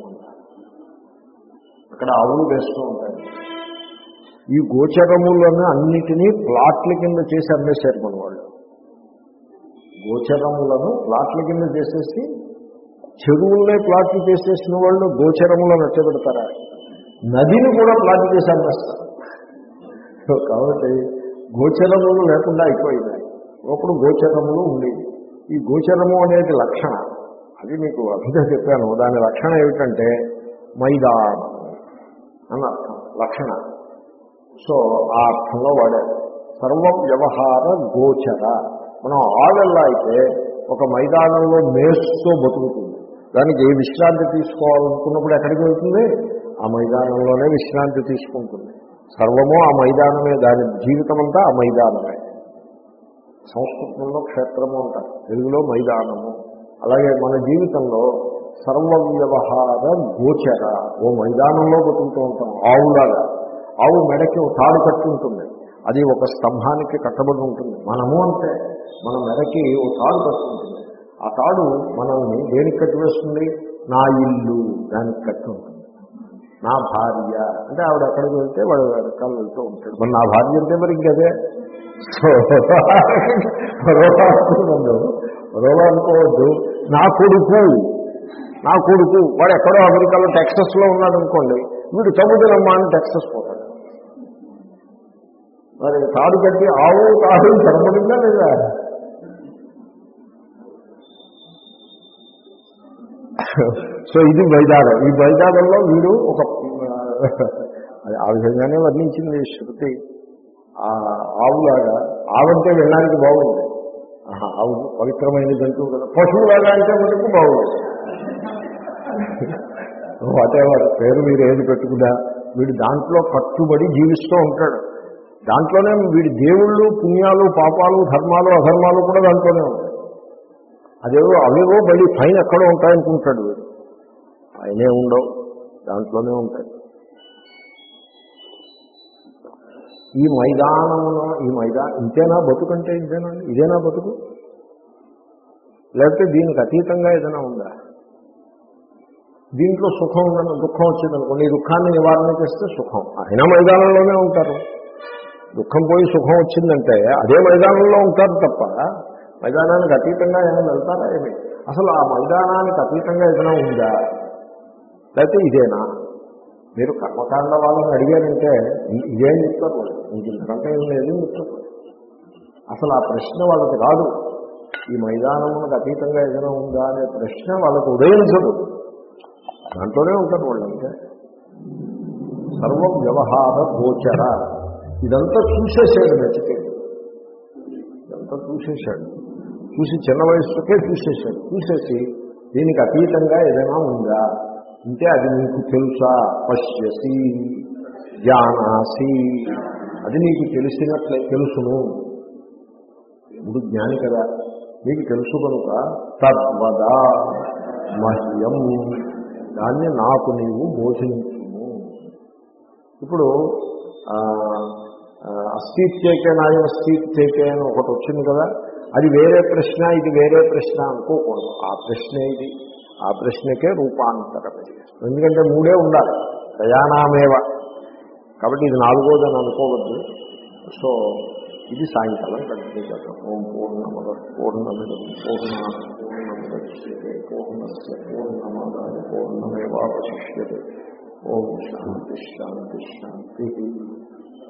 అక్కడ ఆవులు వేస్తూ ఉంటాయి. ఈ గోచరములను అన్నిటినీ ప్లాట్ల కింద చేసి అమ్మేశారు మన వాళ్ళు. గోచరములను ప్లాట్ల కింద చేసేసి, చెరువులనే ప్లాట్లు చేసేసిన వాళ్ళు గోచరములను అట్టబెడతారా? నదిని కూడా ప్లాట్ చేసి అమ్మేస్తారు. కాబట్టి గోచరములు లేకుండా అయిపోయినాయి. ఒకప్పుడు గోచరములు ఉండేవి. ఈ గోచరము అనేది లక్షణ, అది మీకు అభిధ చెప్పాను. దాని లక్షణ ఏమిటంటే మైదానం అని అర్థం, లక్షణ. సో ఆ అర్థంలో వాడారు. సర్వం వ్యవహార గోచర. మనం ఆవెల్లా అయితే ఒక మైదానంలో మేస్తూ బతుకుతుంది. దానికి విశ్రాంతి తీసుకోవాలనుకున్నప్పుడు ఎక్కడికి వెళ్తుంది? ఆ మైదానంలోనే విశ్రాంతి తీసుకుంటుంది. సర్వము ఆ మైదానమే, దాని జీవితం అంతా ఆ మైదానమే. సంస్కృతంలో క్షేత్రము అంటారు, తెలుగులో మైదానము. అలాగే మన జీవితంలో సర్వ వ్యవహార గోచర, ఓ మైదానంలో బతుకుతూ ఉంటాం. ఆవులాగా, ఆవు మెడకి ఓ తాడు కట్టి ఉంటుంది, అది ఒక స్తంభానికి కట్టబడి ఉంటుంది. మనము అంతే, మన మెడకి ఓ తాడు కట్టుకుంటుంది. ఆ తాడు మనల్ని దేనికి కట్టివేస్తుంది? నా ఇల్లు దానికి కట్టి ఉంటుంది. నా భార్య అంటే ఆవిడ ఎక్కడికి వెళ్తే వాడు వెనకాల వెళ్తూ ఉంటాడు. మరి నా భార్య అంటే మరి ఇంకదే. మరోలా అనుకోవద్దు, మరోలా అనుకోవద్దు. నా కొడుకు, నా కొడుకు వాడు ఎక్కడో అమెరికాలో టెక్సస్లో ఉన్నాడు అనుకోండి, వీడు చదువుతున్నమ్మా అని టెక్సస్ పోతాడు. మరి తాడు కట్టి ఆవు తాడు సరిపడిందా లేదా? సో ఇది మైదానం. ఈ మైదానంలో వీడు ఒక ఆ విధంగానే వర్ణించింది శృతి. ఆ ఆవులాగా, ఆవంటే వెళ్ళడానికి బాగుంది, ఆవు పవిత్రమైన జంతువు కదా. పశువులాగా అంటే మటుకు బాగుంది. వాటెవర్ పేరు మీరు ఏది పెట్టుకున్నా వీడు దాంట్లో కట్టుబడి జీవిస్తూ ఉంటాడు. దాంట్లోనే వీడి దేవుళ్ళు, పుణ్యాలు, పాపాలు, ధర్మాలు, అధర్మాలు కూడా దాంట్లోనే ఉంటాయి. అదేవో అవేవో మళ్ళీ పైన ఎక్కడో ఉంటాయనుకుంటాడు వీడు. పైనే ఉండవు, దాంట్లోనే ఉంటాయి. ఈ మైదానంలో, ఈ మైదా ఇంతేనా బతుకంటే? ఇంతేనా? ఇదేనా బతుకు? లేకపోతే దీనికి అతీతంగా ఏదైనా ఉందా? దీంట్లో సుఖం ఉందని దుఃఖం వచ్చిందనుకోండి, ఈ దుఃఖాన్ని నివారణ చేస్తే సుఖం. అయినా మైదానంలోనే ఉంటారు. దుఃఖం పోయి సుఖం వచ్చిందంటే అదే మైదానంలో ఉంటారు తప్ప మైదానానికి అతీతంగా ఏమైనా వెళ్తారా ఏమి? అసలు ఆ మైదానానికి అతీతంగా ఏదైనా ఉందా, లేకపోతే ఇదేనా? మీరు కర్మకాండ వాళ్ళని అడిగారంటే ఇదేం చెప్తారు వాళ్ళు, ఇంక ఇంతకంటే ఏం లేదు చెప్తారు. అసలు ఆ ప్రశ్న వాళ్ళకి రాదు. ఈ మైదానములకు అతీతంగా ఏదైనా ఉందా అనే ప్రశ్న వాళ్ళకు ఉదయించదు. దాంట్లోనే ఉంటారు వాళ్ళు. అంటే సర్వ వ్యవహార గోచర. ఇదంతా చూసేసాడు నచ్చితేడు, ఇదంతా చూసేశాడు. చూసి చిన్న వయసుకే చూసేశాడు. చూసేసి దీనికి అతీతంగా ఏదైనా ఉందా అంటే అది నీకు తెలుసా, పశ్యసి జానాసి, అది నీకు తెలిసినట్లే తెలుసును. ఇప్పుడు జ్ఞాని కదా, నీకు తెలుసు కనుక తద్వదా మహ్యం, దాన్ని నాకు నీవు బోధించుము. ఇప్పుడు అస్థిత్యేకే నాయం అస్థిత్యేకే అని ఒకటి వచ్చింది కదా, అది వేరే ప్రశ్న, ఇది వేరే ప్రశ్న అనుకోకూడదు. ఆ ప్రశ్నే ఇది, ఆ ప్రశ్నకే రూపాంతరం. ఎందుకంటే మూడే ఉండాలి, ప్రయాణమేవ. కాబట్టి ఇది నాలుగోదని అనుకోవద్దు. సో ఇది సాయంకాలం కంటిన్యూ చేద్దాం. ఓం పూర్ణమద పూర్ణమిదం పూర్ణాత్ పూర్ణముదచ్యతే పూర్ణస్య పూర్ణమాదాయ పూర్ణమేవావశిష్యతే. ఓం శాంతి శాంతి శాంతి.